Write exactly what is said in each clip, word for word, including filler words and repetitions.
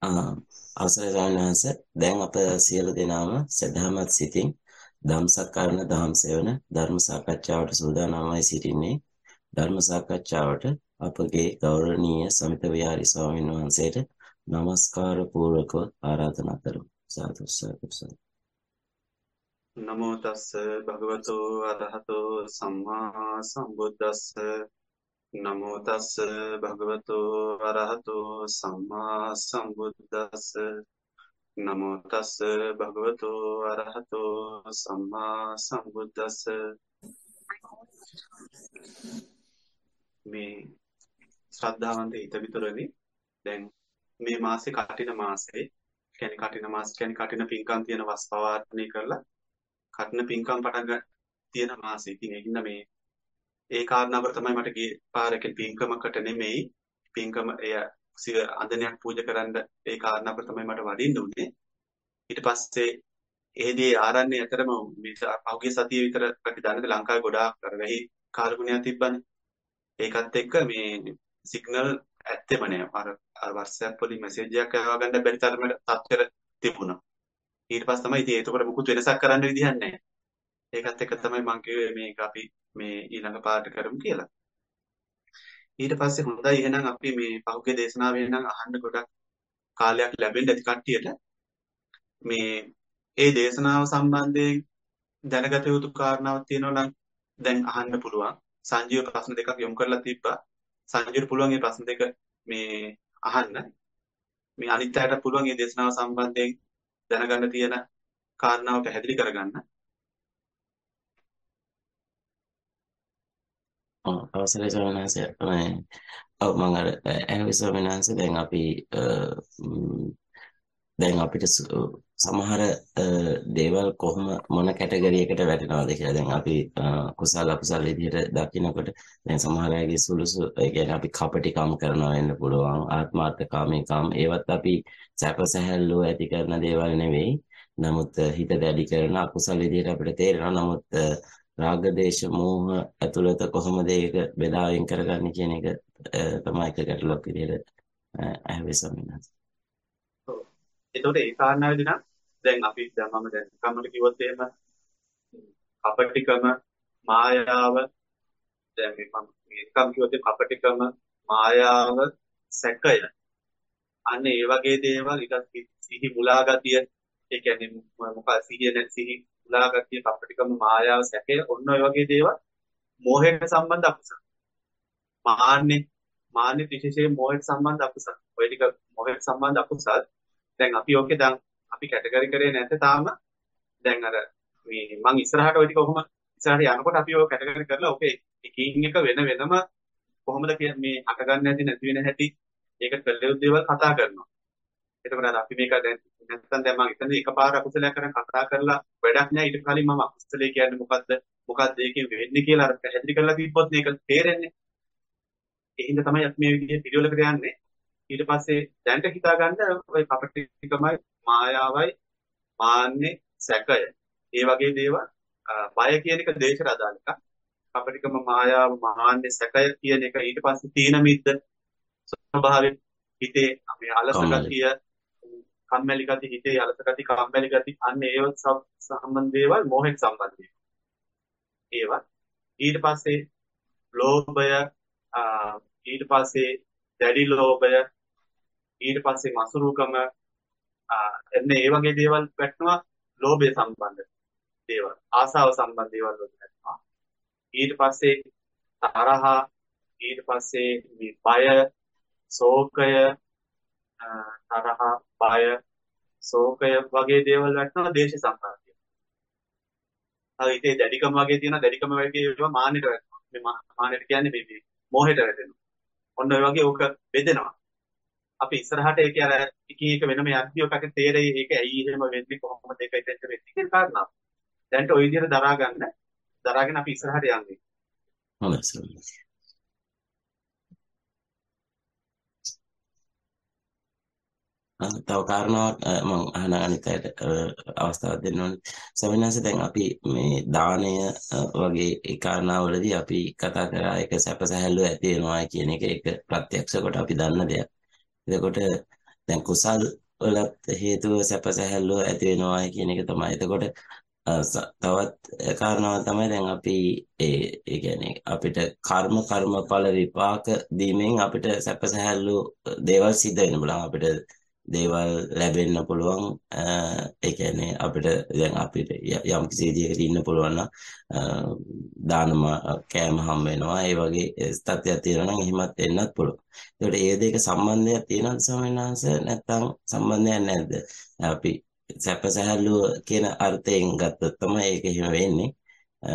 ආ, අවසරයි ස්වාමීන් වහන්සේ. දැන් අප සියලු දෙනාම සදහමත් සිතින් ධම්සක්කරණ දහම් සෙවන ධර්ම සාකච්ඡාවට සූදානම්වයි සිටින්නේ. ධර්ම සාකච්ඡාවට අපගේ ගෞරවනීය සමිත විහාරි ස්වාමීන් වහන්සේට নমස්කාර පූර්වකව ආරාධනා කරමු. සාදු සාදු සාදු. නමෝ තස්ස භගවතෝ අරහතෝ සම්මා සම්බුද්දස්ස නමෝ තස්ස භගවතෝ අරහතෝ සම්මා සම්බුද්දස්ස නමෝ තස්ස භගවතෝ අරහතෝ සම්මා සම්බුද්දස්ස මේ ශ්‍රද්ධාවන්ත හිතවිතරනි දැන් මේ මාසේ කටින මාසේ කියන්නේ කටින මාස කියන්නේ කටින පින්කම් තියෙන වස් පවාරණය කරලා කටින පින්කම් පටන් ගන්න තියෙන මාසේ. ඉතින් ඒකින්ද මේ ඒ කාරණාවකට තමයි මට ගියේ පාරක පින්කමකට නෙමෙයි පින්කම එය සිය අඳනයක් පූජා කරන්න ඒ කාරණාවකට තමයි මට වඩින්න උනේ. ඊට පස්සේ එහෙදී ආරණ්‍ය ඇතරම මේ පහුගිය සතියේ විතර අපි දන්නද ලංකාවේ ගොඩාක් අර වෙහි කාර්ගුණයක් තිබ්බනේ. ඒකත් එක්ක මේ සිග්නල් ඇත්තෙම නෑ. අර අර WhatsApp වලින් මැසේජ් එකක් යවා ගන්න බැරි තරමට තත්ත්වෙට තිබුණා. ඊට පස්සේ තමයි ඉතින් ඒකට මුකුත් වෙනසක් කරන්න විදිහක් නැහැ. ඒකත් එක්ක තමයි මම කිව්වේ මේක අපි මේ ඊළඟ පාඩට කරමු කියලා. ඊට පස්සේ හොඳයි එහෙනම් අපි මේ පහුගිය දේශනාවේ නම් අහන්න ගොඩක් කාලයක් ලැබෙන්න ඇති කට්ටියට මේ ඒ දේශනාව සම්බන්ධයෙන් දැනගත යුතු කාරණාවක් තියෙනවා නම් දැන් අහන්න පුළුවන්. සංජීව ප්‍රශ්න දෙකක් යොමු කරලා තිබ්බා. සංජීවට පුළුවන් මේ ප්‍රශ්න දෙක මේ අහන්න. මේ අනිත් අයට පුළුවන් මේ දේශනාව සම්බන්ධයෙන් දැනගන්න තියෙන කාරණාව පැහැදිලි කරගන්න. ආ, අවසරයි ස්වාමීන් වහන්සේ. මේ ඔව් මම අර ඇහුවේ ස්වාමීන් වහන්සේ දැන් අපි අ, ම්, දැන් අපිට සු- සමහර අ, දේවල් කොහොම මොන කැටගරි එකට වැටෙනවද කියලා දැන් අපි අ, කුසල අකුසල විදිහට දකිනකොට දැන් සමහර අයගේ සුළුසු ඒ කියන්නේ අපි කපටිකම් කරනවා වෙන්න පුළුවන් ආත්මාර්ථකාමීකම් ඒවත් අපි සැප සැහැල්ලුව ඇති කරන දේවල් නෙවෙයි. නමුත් අ, හිත දැඩි කරන අකුසල විදිහට අපිට තේරෙනවා. නමුත් අ, රාග දේශ මෝහ ඇතුළත කොහොමද ඒක බෙදා වෙන් කරගන්නේ කියන එක අ, තමයි එක ගැටලුවක් විදිහට අ, ඇහුවේ ස්වාමීන් වහන්සේ. ඔව්. එතකොට ඒ කාරණාවේදී නම් දැන් අපි දැන් මම දැන් කම්මල කිව්වොත් එහෙම කපටිකම මායාව දැන් මේ මම මේකම් කිව්වොත් කපටිකම මායාව සැකය අන්න ඒ වගේ දේවල් ඊට සිහි මුලා ගතිය ඒ කියන්නේ මොකක්ද සිහිය නැති සිහි මුලා ගතිය කපටිකම මායාව සැකය ඔන්න ඔය වගේ දේවල් මෝහයට සම්බන්ධ අකුසල මාන්නේ මාන්නේ විශේෂයෙන් මොහොත සම්බන්ධ අකුසල. ඔය ටික මොහොත සම්බන්ධ අකුසල. දැන් අපි ඕකේ දැන් අපි කැටගරි කරේ නැත්නම් තාම දැන් අර මේ මං ඉස්සරහට ඔය ටික කොහොම ඉස්සරහට යනකොට අපි ඔය කැටගරි කරලා ඕකේ එකින් එක වෙන වෙනම කොහොමද මේ අටගන්න නැති නැති වෙන හැටි ඒක කළේ දේවල් කතා කරනවා. එතකොට අර අපි මේක දැන් නැත්නම් දැන් මම එතන එකපාර අකුසලයක් කරන් කතා කරලා වැඩක් නෑ. ඊට කලින් මම අකුසලයේ කියන්නේ මොකද්ද මොකද්ද ඒකෙන් වෙන්නේ කියලා අර පැහැදිලි කරලා තිබ්බොත් මේක තේරෙන්නේ. ඒ හින්දා තමයි අපි මේ විදිහේ පිළිවෙලකට යන්නේ. ඊට පස්සේ දැනට හිතා ගන්න ඔය කපටිකමයි මායාවයි මාන්නේ සැකය. ඒ වගේ දේවල් බය කියන එක දේශයට අදාළ එකක්. කපටිකම මායාව මාන්නේ සැකය කියන එක ඊට පස්සේ තීන මිද්ද ස්වභාවයෙන් හිතේ අපි අලස කම්මැලි. ගතිය කම්මැලි ගතිය හිතේ අලස ගතිය කම්මැලි ගතිය අන්න ඒව සම්බන්ධ දේවල් මොහෙත් සම්බන්ධ ඒවා. ඊට පස්සේ ලෝභය ඊට පස්සේ දැඩි ලෝභය ඊට පස්සේ මසුරුකම එන්න ඒ වගේ දේවල් වැටෙනවා ලෝභය සම්බන්ධ දේවල් ආසාව සම්බන්ධ දේවල් වලට වැටෙනවා. ඊට පස්සේ තරහ ඊට පස්සේ මේ බය ශෝකය තරහ බය ශෝකය වගේ දේවල් වැටෙනවා දේශ සම්බන්ධය. හරි ඉතින් දැඩිකම වගේ තියෙන දැඩිකම වගේ ඒවා මානෙට වැටෙනවා. මේ මානෙට කියන්නේ මේ මොහෙට වැටෙනවා. ඔන්න ඔය වගේ ඕක බෙදෙනවා. අපි ඉස්සරහට ඒක අර එකින් එක වෙනම යද්දී ඔකට තේරෙයි ඒක ඇයි එහෙම වෙන්නේ කොහොමද ඒක එතෙන්ට වෙන්නේ කියන කාරණා. දැන්ට ওই විදිහට දරා ගන්න. දරාගෙන අපි ඉස්සරහට යන්නේ. හොඳයි ස්වාමීන් වහන්සේ. අ, තව කාරණාවක් අ, මම අහන අනිත් අයට අ, අවස්ථාවක් දෙන්න ඕනේ. ස්වාමීන් වහන්සේ දැන් අපි මේ දානය අ, වගේ ඒ කාරණාවලදී අපි කතා කරා ඒක සැප සැහැල්ලුව ඇති වෙනවා කියන එක ඒක ප්‍රත්‍යක්ෂ කොට අපි දන්න දෙයක්. එතකොට දැන් කුසල් වලත් හේතුව සැප සැහැල්ලුව ඇති වෙනවා කියන එක තමයි. එතකොට අ, ස- තවත් කාරණාවක් තමයි දැන් අපි ඒ ඒ කියන්නේ අපිට කර්ම කර්මඵල විපාක දීමෙන් අපිට සැප සැහැල්ලු දේවල් සිද්ධ වෙන්න බලන්න අපිට දේවල් ලැබෙන්න පුළුවන්. අ, ඒ කියන්නේ අපිට දැන් අපිට ය- යම් කිසි විදියකට ඉන්න පුළුවන් නම් අ, දානම කෑම හම් වෙනවා. ඒ වගේ ස්ථත්‍යයක් තියෙනවා නම් එහෙමත් වෙන්නත් පුළුවන්. ඒකට ඒ දෙක සම්බන්ධයක් තියෙනවද ස්වාමීන් වහන්සේ නැත්නම් සම්බන්ධයක් නැද්ද? අපි සැප සැහැල්ලුව කියන අර්ථයෙන් ගත්තොත් තමයි ඒක එහෙම වෙන්නේ. අ,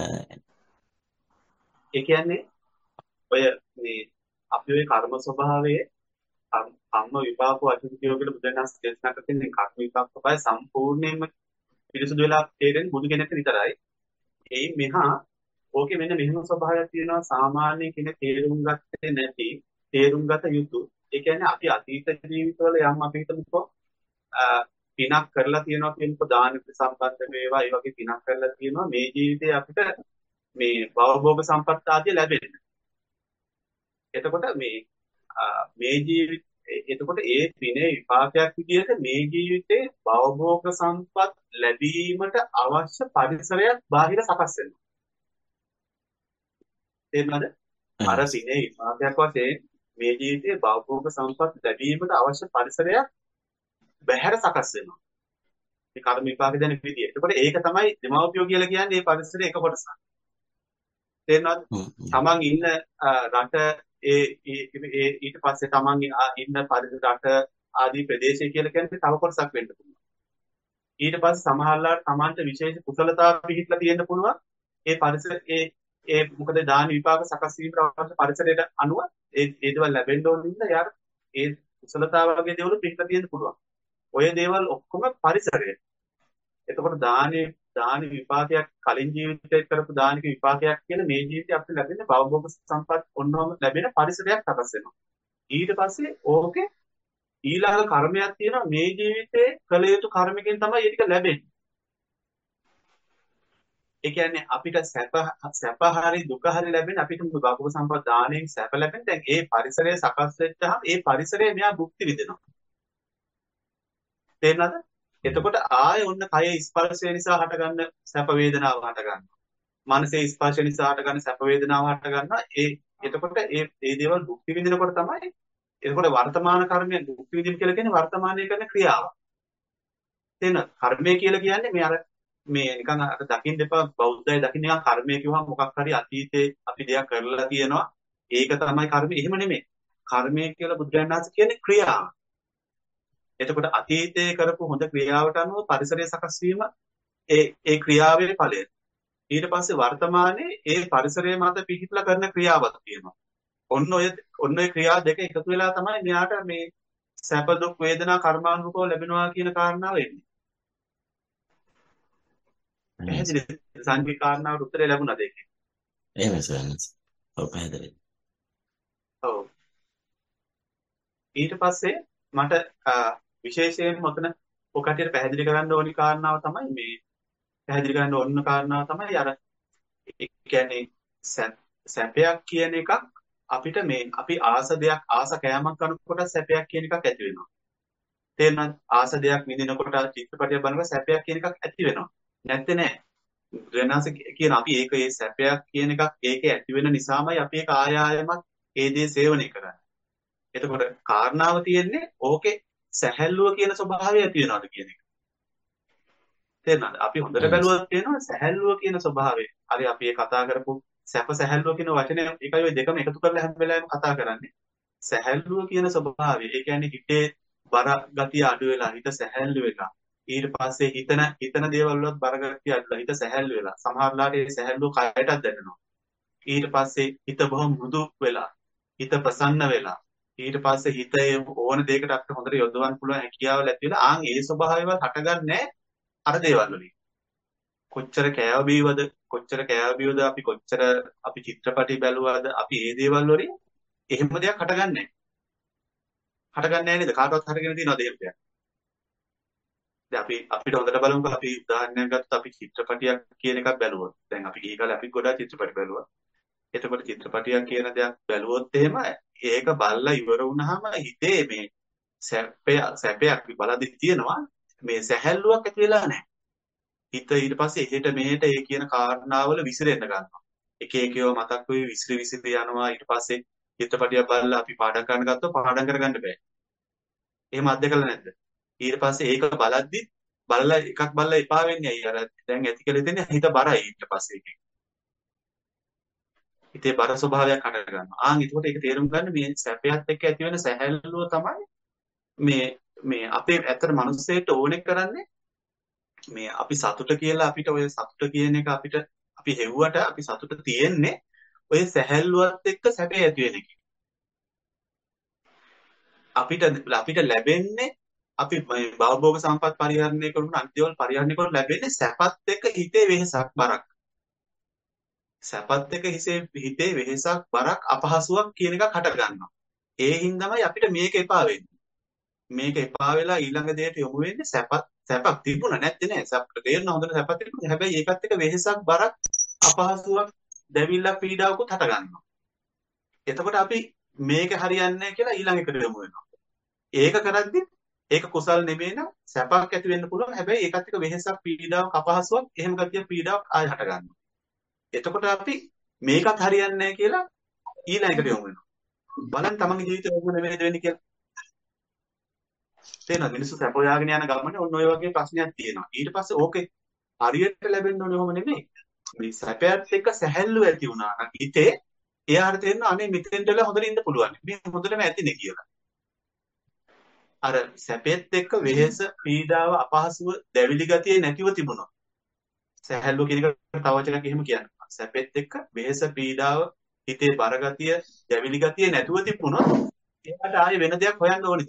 ඒ කියන්නේ ඔය මේ අපි ඔය කර්ම ස්වභාවයේ කම්- කම්ම විපාක වචන කියෝකට බුදුන් වහන්සේ දේශනා කරන මේ කර්ම විපාක ස්වභාවය සම්පූර්ණයෙන්ම පිරිසුදු වෙලා තේරෙන්නේ බුදු කෙනෙක් විතරයි. ඒ මෙහා ඕකේ මෙන්න මෙහෙම ස්වභාවයක් තියෙනවා සාමාන්‍ය කෙනෙක් තේරුම් ගත්තේ නැති තේරුම් ගත යුතු. ඒ කියන්නේ අපි අතීත ජීවිතවල යම් අපි හිතමුකෝ අ, පිනක් කරලා තියෙනවා කියනකො දාන සම්පන්න වේවා ඒ වගේ පිනක් කරලා තියෙනවා මේ ජීවිතේ අපිට මේ භවභෝග සම්පත් ආදිය ලැබෙන්නේ. එතකොට මේ අ, මේ ජීවිත එතකොට ඒ පිනේ විපාකයක් විදිහට මේ ජීවිතේ භවභෝග සම්පත් ලැබීමට අවශ්‍ය පරිසරයක් බාහිර සකස් වෙනවා. තේරුණාද? අර එහෙමයි. පිනේ විපාකයක් වශයෙන් මේ ජීවිතේ භවභෝග සම්පත් ලැබීමට අවශ්‍ය පරිසරයක් බැහැර සකස් වෙනවා. මේ කර්ම විපාක දෙන විදිය. එතකොට ඒක තමයි දෙමව්පියෝ කියලා කියන්නේ මේ පරිසරයේ එක කොටසක්. තේරෙනවද? හ්ම්, හ්ම්. තමන් ඉන්න අ, රට ඒ ඒ ඒ ඊට පස්සේ තමන් ඉන්න පරිසර රට ආදී ප්‍රදේශය කියලා කියන්නේ තව කොටසක් වෙන්න පුළුවන්. ඊට පස්සේ සමහරලාට තමන්ට විශේෂ කුසලතා පිහිట్లా තියෙන්න පුළුවන්. ඒ පරිසර ඒ ඒ මොකද දාන විපාක සකස් වීමට අවශ්‍ය පරිසරයට අනුව ඒ ඒ දේවල් ලැබෙන්න ඕන නිසා යාර ඒ කුසලතා වගේ දේවල් පිහිట్లా තියෙන්න පුළුවන්. ඔය දේවල් ඔක්කොම පරිසරය. එතකොට දානේ දාන විපාකයක් කලින් ජීවිතේ කරපු දානික විපාකයක් කියන මේ ජීවිතේ අපිට ලැබෙන භවභෝග සම්පත් ඔන්නෝම ලැබෙන පරිසරයක් සකස් වෙනවා. ඊට පස්සේ ඕකේ ඊළඟ කර්මයක් තියෙනවා මේ ජීවිතේ කළ යුතු කර්මකින් තමයි ඒක ලැබෙන්නේ. ඒ කියන්නේ අපිට සැප සැප හරි දුක හරි ලැබෙන්නේ අපිට භවභෝග සම්පත් දාණයෙන් සැප ලැබෙන. දැන් ඒ පරිසරය සකස් වෙච්චහම ඒ පරිසරය මෙයා භුක්ති විඳිනවා. තේරෙනවද? එතකොට ආයෙ ඔන්න කය ස්පර්ශය නිසා හටගන්න සැප වේදනාව හටගන්නවා. මනසේ ස්පර්ශ නිසා හටගන්න සැප වේදනාව හටගන්නවා. ඒ එතකොට ඒ ඒ දේවල් භුක්ති විඳිනකොට තමයි එතකොට වර්තමාන කර්මය භුක්ති විඳින කියලා කියන්නේ වර්තමානයේ කරන ක්‍රියාව. තේරෙනවද? කර්මය කියලා කියන්නේ මේ අර මේ නිකන් අර දකින්න එපා බෞද්ධය දකින්න නිකන් කර්මය කිව්වම මොකක් හරි අතීතේ අපි දෙයක් කරලා තියෙනවා. ඒක තමයි කර්මය. එහෙම නෙමෙයි. කර්මය කියලා බුදුරජාණන් වහන්සේ කියන්නේ ක්‍රියාව. එතකොට අතීතයේ කරපු හොඳ ක්‍රියාවට අනුව පරිසරය සකස් වීම ඒ ඒ ක්‍රියාවේ ඵලය. ඊට පස්සේ වර්තමානයේ ඒ පරිසරයේ මත පිහිටලා කරන ක්‍රියාවක් තියෙනවා. ඔන්න ඔය ඔන්න ඔය ක්‍රියා දෙක එකතු වෙලා තමයි මෙයාට මේ සැප දුක් වේදනා කර්මානුකූලව ලැබෙනවා කියන කාරණාව එන්නේ. එහෙමයි. පැහැදිලිද? සංකීර්ණ කාරණාවට උත්තරය ලැබුණාද ඒකේ? එහෙමයි ස්වාමීන් වහන්සේ. ඔව් පැහැදිලි. ඔව්. ඊට පස්සේ මට අ, විශේෂයෙන්ම ඔතන ඔය කටියට පැහැදිලි කරන්න ඕනි කාරණාව තමයි මේ පැහැදිලි කරන්න ඕන කාරණාව තමයි අර ඒ කියන්නේ සැප- සැපයක් කියන එකක් අපිට මේ අපි ආස දෙයක් ආස කෑමක් කරනකොට සැපයක් කියන එකක් ඇති වෙනවා. තේරෙනවද? ආස දෙයක් විඳිනකොට චිත්‍රපටයක් බලනකොට සැපයක් කියන එකක් ඇති වෙනවා. නැත්තේ නෑ. වෙනස කියන අපි ඒක ඒ සැපයක් කියන එකක් ඒකේ ඇති වෙන නිසාමයි අපි ඒක ආය ආයමත් ඒ දේ සේවනය කරන්නේ. එතකොට කාරණාව තියෙන්නේ ඕකේ සැහැල්ලුව කියන ස්වභාවය ඇති වෙනවද කියන එක. තේරෙනවද? අපි හොඳට එහෙමයි. බැලුවොත් තේරෙනවා සැහැල්ලුව කියන ස්වභාවය. හරි අපි ඒ කතා කරපු සැප සැහැල්ලුව කියන වචනේ ඒකයි ඔය දෙකම එකතු කරලා හැම වෙලාවෙම කතා කරන්නේ. සැහැල්ලුව කියන ස්වභාවය. ඒ කියන්නේ හිතේ බර ගතිය අඩු වෙලා හිත සැහැල්ලු වෙලා. ඊට පස්සේ හිතන හිතන දේවල් වලත් බර ගතිය අඩුලා හිත සැහැල්ලු වෙලා. සමහරලාට ඒ සැහැල්ලුව කයටත් දැනෙනවා. ඊට පස්සේ හිත බොහොම මෘදු වෙලා. හිත ප්‍රසන්න වෙලා. ඊට පස්සේ හිත ඒ ඕන දෙයකට අපිට හොඳට යොදවන්න පුළුවන් හැකියාව ඇති වෙලා ආන් ඒ ස්වභාවයව හටගන්නේ අර දේවල් වලින්. කොච්චර කෑව බීවද කොච්චර කෑව බීවද අපි කොච්චර අපි චිත්‍රපටි බැලුවද අපි ඒ දේවල් වලින් එහෙම දෙයක් හටගන්නේ නැහැ. හටගන්නේ නැහැ නේද? කාටවත් හටගෙන තියෙනවද එහෙම දෙයක්? දැන් අපි අපිට හොඳට බලමුකෝ අපි උදාහරණයක් ගත්තොත් අපි චිත්‍රපටියක් කියන එකක් බැලුවොත්. දැන් අපි ගිහි කාලේ අපි ගොඩාක් චිත්‍රපටි බැලුවා. එතකොට චිත්‍රපටියක් කියන දෙයක් බැලුවොත් එහෙම ඒක බලලා ඉවර වුණාම හිතේ මේ සැපය සැපයක් බලද්දි තියෙනවා මේ සැහැල්ලුවක් ඇති වෙලා නැහැ. හිත ඊට පස්සේ එහෙට මෙහෙට ඒ කියන කාරණාවල විසිරෙන්න ගන්නවා. එක එක ඒවා මතක් වෙයි විසිරි විසිරි යනවා. ඊට පස්සේ චිත්‍රපටියක් බලලා අපි පාඩම් කරන්න ගත්තොත් පාඩම් කරගන්න බෑ. එහෙම අත්දකලා නැද්ද? ඊට පස්සේ ඒක බලද්දි බලලා එකක් බලලා එපා වෙන්නේ අය අර දැන් ඇති කියලා දෙන්නේ හිත බරයි ඊට පස්සේ එකේ. හිතේ බර ස්වභාවයක් හට ගන්නවා. ආන් එතකොට ඒක තේරුම් ගන්න මේ සැපයත් එක්ක ඇති වෙන සැහැල්ලුව තමයි මේ මේ අපේ ඇත්තට මිනිස්සෙට ඕනේ කරන්නේ මේ අපි සතුට කියලා අපිට ඔය සතුට කියන එක අපිට අපි හෙව්වට අපි සතුට තියෙන්නේ ඔය සැහැල්ලුවත් එක්ක සැපේ ඇති වෙන එක. අපිට අපිට ලැබෙන්නේ අපි මේ භවභෝග සම්පත් පරිහරණය කරන අන්තිවල පරිහරණය කරන ලැබෙන්නේ සැපත් එක්ක හිතේ වෙහසක් බරක්. සැපත් එක්ක හිසේ හිතේ වෙහසක් බරක් අපහසුයක් කියන එකක් හට ගන්නවා. ඒ හින්දාමයි අපිට මේක එපා වෙන්නේ. මේක එපා වෙලා ඊළඟ දෙයට යොමු වෙන්නේ සැපත් සැපක් තිබුණා නැත්තේ නෑ. සැපට තේරෙන හොඳට සැපක් තිබුණා. හැබැයි ඒකත් එක්ක වෙහසක් බරක් අපහසුයක් දැවිල්ලක් පීඩාවකුත් හට ගන්නවා. එතකොට අපි මේක හරියන්නේ නැහැ කියලා ඊළඟ එකට යොමු වෙනවා. ඒක කරද්දි ඒක කුසල් නෙමෙයි නම් සැපක් ඇති වෙන්න පුළුවන්. හැබැයි ඒකත් එක්ක වෙහසක් පීඩාවක් අපහසුයක් එහෙම ගතිය පීඩාවක් ආය හට ගන්නවා. එතකොට අපි මේකත් හරියන්නේ නැහැ කියලා ඊළඟ එකට යොමු වෙනවා. බලන්න තමන්ගේ ජීවිතේ ඕක නෙමෙයිද වෙන්නේ කියලා. තේරෙනවද? මිනිස්සු සැප හොයාගෙන යන ගමනේ ඔන්න ඔය වගේ ප්‍රශ්නයක් තියෙනවා. ඊට පස්සේ ඕකේ හරියට ලැබෙන්න ඕනේ ඔහොම නෙමෙයි. මේ සැපයත් එක්ක සැහැල්ලුව ඇති වුණා නම් හිතේ එයාට තේරෙනවා අනේ මෙතෙන්ට වෙලා හොඳට ඉන්න පුළුවන්. මේ හොඳටම ඇතිනේ කියලා. අර සැපෙත් එක්ක වෙහෙස, පීඩාව, අපහසුව, දැවිලි ගතිය නැතිව තිබුණා. සැහැල්ලුව කියන එක තව වචනයක් එහෙම කියනවා. සැපෙත් එක්ක වෙහෙස, පීඩාව, හිතේ බර ගතිය, දැවිලි ගතිය නැතුව තිබුණොත් එයාට ආයේ වෙන දෙයක් හොයන්න ඕනිද?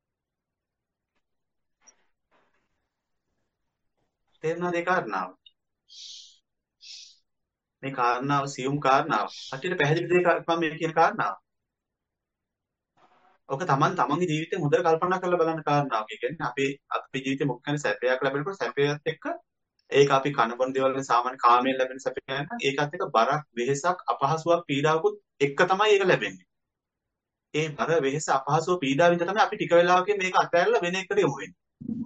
තේරෙනවද ඒ කාරණාව? මේ කාරණාව සියුම් කාරණාව. අටියට පැහැදිලි දෙයක් මම මේ කියන කාරණාව. ඔක තමන් තමන්ගේ ජීවිතේ හොඳට කල්පනා කරලා බලන්න කාරණාවක්. ඒ කියන්නේ අපේ අපේ ජීවිතේ මොකක් හරි සැපයක් ලැබෙනකොට සැපයත් එක්ක ඒක අපි කන බොන දේවල් වලින් සාමාන්‍ය කාමයෙන් ලැබෙන සැපයක් නම් ඒකත් එක්ක බරක්, වෙහෙසක්, අපහසුයක්, පීඩාවකුත් එක්ක තමයි ඒක ලැබෙන්නේ. ඒ බර, වෙහෙස, අපහසුව, පීඩාව විතර තමයි අපි ටික වෙලාවකින් මේක අත්හැරලා වෙන එකකට යමු වෙන්නේ.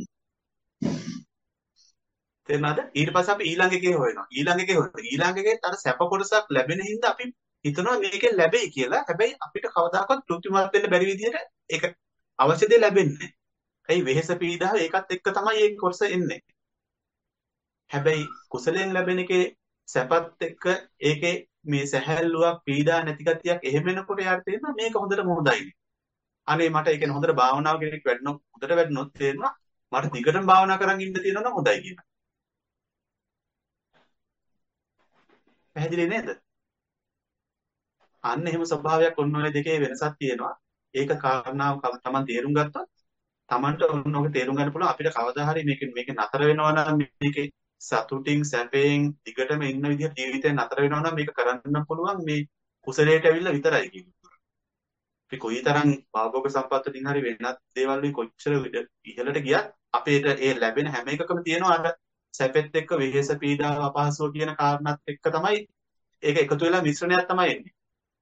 තේරුණාද? ඊට පස්සේ අපි ඊළඟ එකේ හොයනවා. ඊළඟ එකේ හොයනවා. ඊළඟ එකේ අර සැප කොටසක් ලැබෙන හින්දා අපි හිතනවා මේකෙන් ලැබෙයි කියලා. හැබැයි අපිට කවදාකවත් තෘප්තිමත් වෙන්න බැරි විදිහට ඒක අවශ්‍ය දේ ලැබෙන්නේ නැහැ. ඇයි වෙහෙස පීඩාව ඒකත් එක්ක තමයි මේ කොටස එන්නේ. හැබැයි කුසලයෙන් ලැබෙන එකේ සැපත් එක්ක ඒකේ මේ සැහැල්ලුවක් පීඩා නැති ගතියක් එහෙම වෙනකොට යාට තේරෙනවා මේක හොඳට මොහොතයි. අනේ මට ඒ කියන්නේ හොඳට භාවනාව කෙනෙක් වැඩනොත් හොඳට වැඩනොත් තේරෙනවා මට දිගටම භාවනා කරන් ඉන්න තියෙනවා නම් හොඳයි කියලා. පැහැදිලි නේද? අන්න එහෙම ස්වභාවයක් ඔන්න ඔය දෙකේ වෙනසක් තියෙනවා. ඒක කාරණාව තමන් තේරුම් ගත්තොත් තමන්ට ඔන්න ඔක තේරුම් ගන්න පුළුවන් අපිට කවදා හරි මේක මේක නතර වෙනවා නම් මේකේ සතුටින් සැපයෙන් දිගටම ඉන්න විදිහට ජීවිතේ නතර වෙනවා නම් මේක කරන්න පුළුවන් මේ කුසලයට ඇවිල්ලා විතරයි කියන්නේ. අපි කොයිතරම් භාවෝග සම්පත් වලින් හරි වෙනත් දේවල් වලින් කොච්චර ඉහළට ගියත් අපේට ඒ ලැබෙන හැම එකකම තියෙනවා අර සැපෙත් එක්ක වෙහෙස පීඩාව අපහසුව කියන කාරණාත් එක්ක තමයි ඒක එකතු වෙලා මිශ්‍රණයක් තමයි එන්නේ.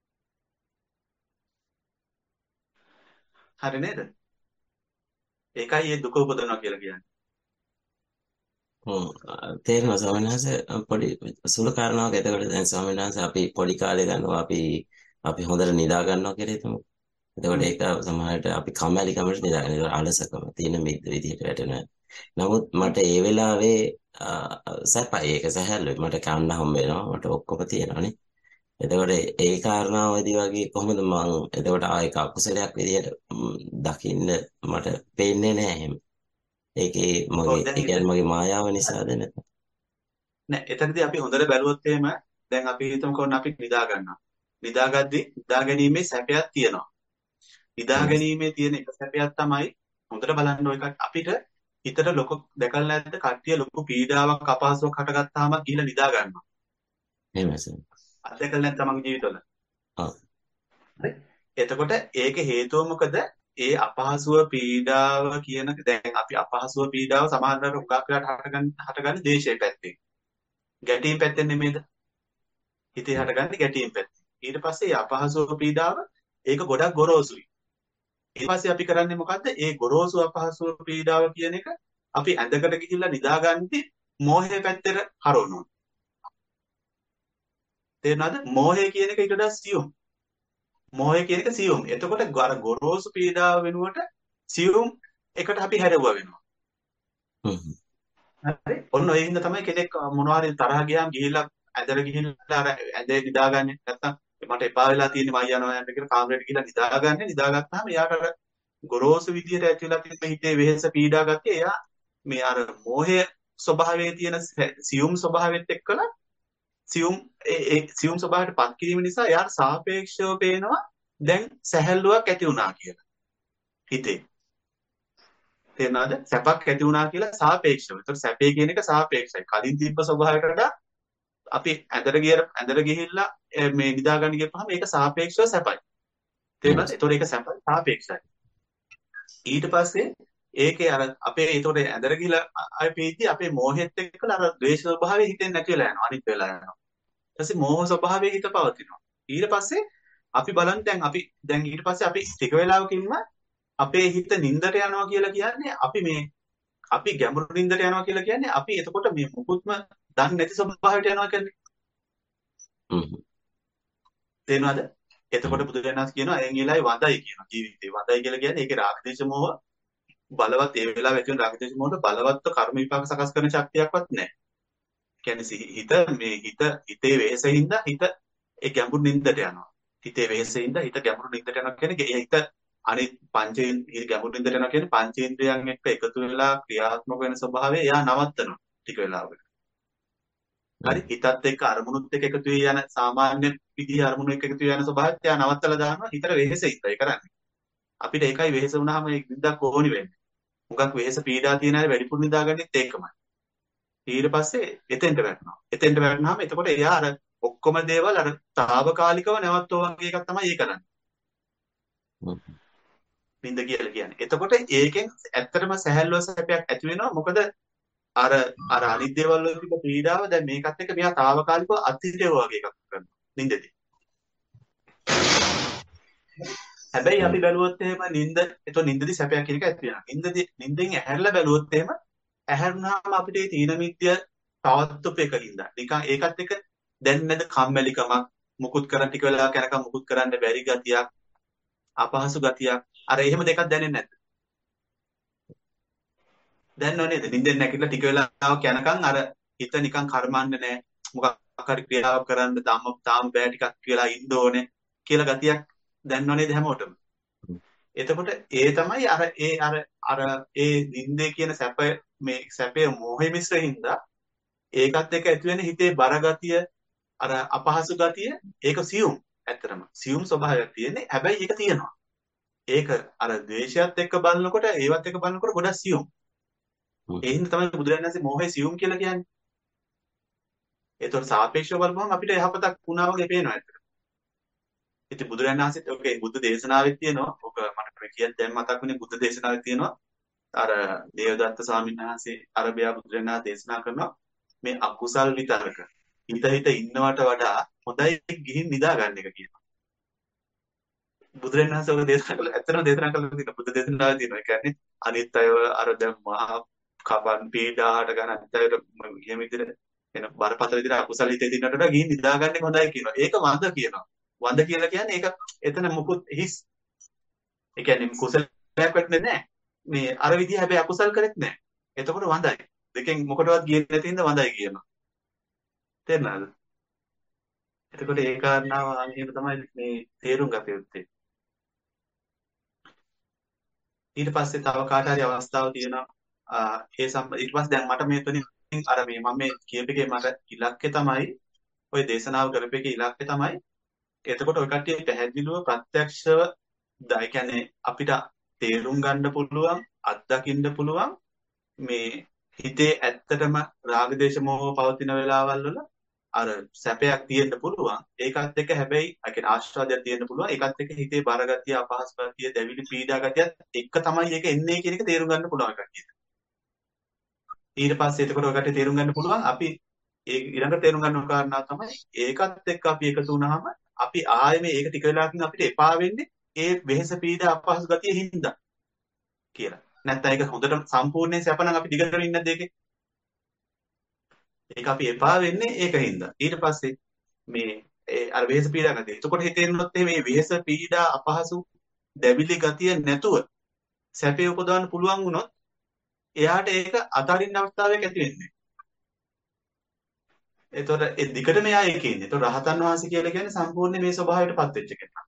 හරි නේද? ඒකයි මේ දුක උපදවනවා කියලා කියන්නේ. හ්ම් තේරෙනවා ස්වාමීන් වහන්සේ පොඩි සුළු කාරණාවක්. එතකොට දැන් ස්වාමීන් වහන්සේ අපි පොඩි කාලේ ගන්නවා අපි අපි හොඳට නිදා ගන්නවා කියලා හිතමු. එතකොට ඒක සමහරවිට අපි කම්මැලි කමට නිදා ගන්න. ඒක අලසකම තියෙන මේ විදිහට වැටෙනවා. නමුත් මට ඒ වෙලාවේ සැපයි ඒක සැහැල්ලුයි. මට කන්න හම්බ වෙනවා. මට ඔක්කොම තියෙනවානේ. එතකොට ඒ කාරණාවදී වගේ කොහොමද මං එතකොට ආයෙක අකුසලයක් විදිහට දකින්න මට පේන්නේ නැහැ එහෙම. ඒකේ මගේ ඒ කියන්නේ මගේ මායාව නිසාද නැත්නම් නෑ එතනදී අපි හොඳට බැලුවොත් එහෙම දැන් අපි හිතමුකෝ අපි නිදා ගන්නවා. නිදාගද්දි නිදා ගැනීමේ සැපයක් තියෙනවා. නිදා ගැනීමේ තියෙන එක සැපයක් තමයි හොඳට බලන්න ඔය අපිට හිතට ලොකු දැකලා නැද්ද කට්ටිය ලොකු පීඩාවක් අපහසුයක් හටගත්තාම ගිහලා නිදා ගන්නවා. එහෙමයි. අත්දැකලා නැත්නම් තමන්ගේ ජීවිතවල. ඔව්. හරි. එතකොට ඒකේ හේතුව මොකද? ඒ අපහසුව පීඩාව කියන දැන් අපි අපහසුව පීඩාව සමානතර උගක් වෙලාට හටගන්න හටගන්නේ දේශයේ පැත්තෙන්. ගැටීම් පැත්තෙන් නෙමෙයිද? හිතේ හටගන්නේ ගැටීම් පැත්තෙන්. ඊට පස්සේ අපහසුව පීඩාව ඒක ගොඩක් ගොරෝසුයි. ඊට පස්සේ අපි කරන්නේ මොකද්ද? ඒ ගොරෝසු අපහසු පීඩාව කියන එක අපි ඇඳකට ගිහිල්ලා නිදාගන්නේ මෝහයේ පැත්තට හරවනවා. තේරෙනවද? මෝහය කියන එක ඊට වඩා සියුම්. මෝහය කියන එක සියුම්. එතකොට අර ගොරෝසු පීඩාව වෙනුවට සියුම් එකට අපි හැරෙවුවා වෙනවා. හ්ම්. හරි. ඔන්න ඔය හින්දා තමයි කෙනෙක් මොනවා හරි තරහ ගියාම ගිහිල්ලා ඇඳට ගිහිල්ලා අර ඇඳේ නිදාගන්නේ. නැත්තම් මට එපා වෙලා තියෙන්නේ මම යනවා යන්න කියලා කාමරේට ගිහිල්ලා නිදාගන්නේ. නිදාගත්තාම එයාට අර ගොරෝසු විදියට ඇතිවලා තියෙන හිතේ වෙහෙස පීඩා ගතිය එයා මේ අර මෝහය ස්වභාවයේ තියෙන සියුම් ස්වභාවයත් එක්කලා සියුම් ඒ සියුම් ස්වභාවයට පත් කිරීම නිසා එයාට සාපේක්ෂව පේනවා දැන් සැහැල්ලුවක් ඇති වුණා කියලා හිතේ. තේරෙනවද? සැපක් ඇති වුණා කියලා සාපේක්ෂව. ඒතර සැපේ කියන එක සාපේක්ෂයි. කලින් තිබ්බ ස්වභාවයට වඩා අපි ඇඳට ගිය ඇඳට ගිහිල්ලා මේ නිදා ගන්න ගියපහම ඒක සාපේක්ෂව සැපයි. තේරෙනවද? ඒතර ඒක සැපයි සාපේක්ෂයි. ඊට පස්සේ ඒකේ අර අපේ ඒතකොට ඇඳට ගිහිල්ලා ආයෙ පීති අපේ මෝහෙත් එක්කලා අර ද්වේෂ ස්වභාවය හිතෙන් නැති වෙලා යනවා. අනිත් වෙලා යනවා. ඊට පස්සේ මෝහ ස්වභාවයේ හිත පවතිනවා. ඊට පස්සේ අපි බලන්න දැන් අපි දැන් ඊට පස්සේ අපි ටික වෙලාවකින්ම අපේ හිත නින්දට යනවා කියලා කියන්නේ අපි මේ අපි ගැඹුරු නින්දට යනවා කියලා කියන්නේ අපි එතකොට මේ මුකුත්ම දන්නේ නැති ස්වභාවයට යනවා කියන්නේ. හ්ම්. තේරෙනවද? එතකොට බුදුරජාණන් කියනවා එන් ඊළයි වදයි කියනවා ජීවිතේ. වදයි කියලා කියන්නේ ඒකේ රාග දේශ මොහ බලවත් ඒ වෙලාව ඇති වෙන රාග දේශ මොහට බලවත් කර්ම විපාක සකස් කරන ශක්තියක්වත් නැහැ. කියන්නේ හිත මේ හිත හිතේ වෙහෙසින්ද හිත ඒ ගැඹුරු නින්දට යනවා. හිතේ වෙහෙසින්ද හිත ගැඹුරු නින්දට යනවා කියන්නේ ඒ හිත අනිත් පංචේන්ද්‍රිය ගැඹුරු නින්දට යනවා කියන්නේ පංචේන්ද්‍රයන් එක්ක එකතු වෙලා ක්‍රියාත්මක වෙන ස්වභාවය එයා නවත්තනවා ටික වෙලාවකට. හරි හිතත් එක්ක අරමුණුත් එක්ක එකතු වෙ යන සාමාන්‍ය විදිහ අරමුණු එක්ක එකතු වෙ යන ස්වභාවයත් එයා නවත්තලා දානවා හිතට වෙහෙසින්ද ඒ කරන්නේ. අපිට ඒකයි වෙහෙස වුණාම ඒ නිින්දක් ඕනි වෙන්නේ. මුගක් වෙහෙස පීඩා තියන අය වැඩිපුර නිදාගන්නෙත් ඒකමයි. ඊට පස්සේ එතෙන්ට වැටෙනවා. එතෙන්ට වැටෙනාම එතකොට එයා අර ඔක්කොම දේවල් අර తాවකාලිකව නැවතෝ වගේ එකක් තමයි ඒ කරන්නේ. නිින්ද කියලා කියන්නේ. එතකොට ඒකෙන් ඇත්තටම සැහැල්ලුව සැපයක් ඇති වෙනවා. මොකද අර අර අනිත් දේවල් වල තිබ්බ පීඩාව දැන් මේකත් එක්ක මෙයා తాවකාලිකව අත්හිටේව වගේ එකක් කරනවා. නිින්දදී. හැබැයි අපි බැලුවොත් එහෙම නිින්ද එතකොට නිින්දදී සැපයක් කියන එක ඇති වෙනවා. නිින්දදී නිින්දෙන් ඇහැරලා බැලුවොත් එහෙම ඇහැරුණාම අපිට මේ තීන මිද්‍ය පවත්තුප එකින්ද නිකන් ඒකත් එක්ක දැන් නැද කම්මැලිකමක් මුකුත් කරන් ටික වෙලා කරකම් මුකුත් කරන්න බැරි ගතියක් අපහසු ගතියක් අර එහෙම දෙකක් දැනෙන්නේ නැද්ද? දැන්නව නේද? නිින්දෙන් නැගිටලා ටික වෙලාවක් යනකම් අර හිත නිකන් කර්මන්නේ නැහැ. මොකක් හරි ක්‍රියාවක් කරන්න තාම තාම බෑ ටිකක් කියලා ඉන්න ඕනේ කියලා ගතියක් දැන්නව නේද හැමෝටම? එතකොට ඒ තමයි අර ඒ අර අර ඒ නිින්දේ කියන සැප මේ සැපේ මොහේ මිශ්‍ර හින්දා ඒකත් එක්ක ඇති වෙන හිතේ බර ගතිය අර අපහසු ගතිය ඒක සියුම් ඇත්තටම සියුම් ස්වභාවයක් තියෙන්නේ හැබැයි ඒක තියෙනවා ඒක අර ද්වේෂයත් එක්ක බලනකොට ඒවත් එක්ක බලනකොට ගොඩක් සියුම් ඒ හින්දා තමයි බුදුරජාණන් වහන්සේ මොහේ සියුම් කියලා කියන්නේ ඒතකොට සාපේක්ෂව බලපුවම අපිට යහපතක් වුණා වගේ පේනවා ඇත්තට ඉතින් බුදුරජාණන් වහන්සේත් ඔකේ බුද්ධ දේශනාවෙත් තියෙනවා ඔක මට කියන්න දැන් මතක් වුණේ බුද්ධ දේශනාවෙත් තියෙනවා අර දේවදත්ත ස්වාමීන් වහන්සේ අරබයා බුදුරජාණන් වහන්සේ දේශනා කරනවා මේ අකුසල් විතරක හිත හිත ඉන්නවට වඩා හොඳයි ගිහින් නිදා ගන්න එක කියනවා. බුදුරජාණන් වහන්සේ ඔය දේශනා කළා ඇත්තටම දේශනා කළා තියෙනවා. බුද්ධ දේශනාවේ තියෙනවා. ඒ කියන්නේ අනිත් අයව අර දැන් මහා කපන් පීඩාට ගන්න අනිත් අයට එහෙම විදිහට එන බරපතල විදිහට අකුසල හිතේ දිනනට වඩා ගිහින් නිදා ගන්න එක හොඳයි කියනවා. ඒක වඳ කියනවා. වඳ කියලා කියන්නේ ඒක එතන මොකුත් හිස්. ඒ කියන්නේ කුසලයක් වෙන්නේ නැහැ. මේ අර විදිහ හැබැයි අකුසල් කරෙත් නැහැ. එතකොට වඳයි. දෙකෙන් මොකටවත් ගියේ නැති හින්දා වඳයි කියනවා. තේරුණාද? එතකොට ඒ කාරණාව අනිහිම තමයි මේ තේරුම් ගත යුත්තේ. ඊට පස්සේ තව කාට හරි අවස්ථාවක් තියෙනවා ඒ සම්බ ඊට පස්සේ දැන් මට මෙතනින් අර මේ මම මේ කියපේකේ මට ඉලක්කය තමයි ওই දේශනාව කරපේකේ ඉලක්කය තමයි එතකොට ඔය කට්ටිය පැහැදිලිව ප්‍රත්‍යක්ෂව ඒ කියන්නේ අපිට තේරුම් ගන්න පුළුවන් අත්දකින්න පුළුවන් මේ හිතේ ඇත්තටම රාග දේශ මොහ පවතින වෙලාවල් වල අර සැපයක් තියෙන්න පුළුවන් ඒකත් එක්ක හැබැයි ඒ කියන්නේ ආශ්‍රාදයක් තියෙන්න පුළුවන් ඒකත් එක්ක හිතේ බර ගතිය අපහසු ගතිය දැවිලි පීඩා ගතියත් එක්ක තමයි ඒක එන්නේ කියන එක තේරුම් ගන්න පුළුවන් කට්ටියට ඊට පස්සේ එතකොට ඔය කට්ටිය තේරුම් ගන්න පුළුවන් අපි ඒ ඊළඟට තේරුම් ගන්න කාරණා තමයි ඒකත් එක්ක අපි එකතු වුණාම අපි ආයෙ මේක ටික වෙලාවකින් අපිට එපා වෙන්නේ ඒ වෙහෙස පීඩා අපහසු ගතිය හින්දා කියලා. නැත්නම් ඒක හොඳට සම්පූර්ණයෙන් සැප නම් අපි දිගටම ඉන්න දෙයක. ඒක අපි එපා වෙන්නේ ඒක හින්දා. ඊට පස්සේ මේ ඒ අර වෙහෙස පීඩා ගතිය. එතකොට හිතෙන්නොත් මේ වෙහෙස පීඩා අපහසු දැවිලි ගතිය නැතුව සැපේ උපදවන්න පුළුවන් වුණොත් එයාට ඒක අතාරින්න අවස්ථාවක් ඇති වෙන්නේ. එතකොට ඒ දිගටම එයා ඒකේ ඉන්නේ. එතකොට රහතන් වහන්සේ කියලා කියන්නේ සම්පූර්ණ මේ ස්වභාවයටපත් වෙච්ච කෙනා.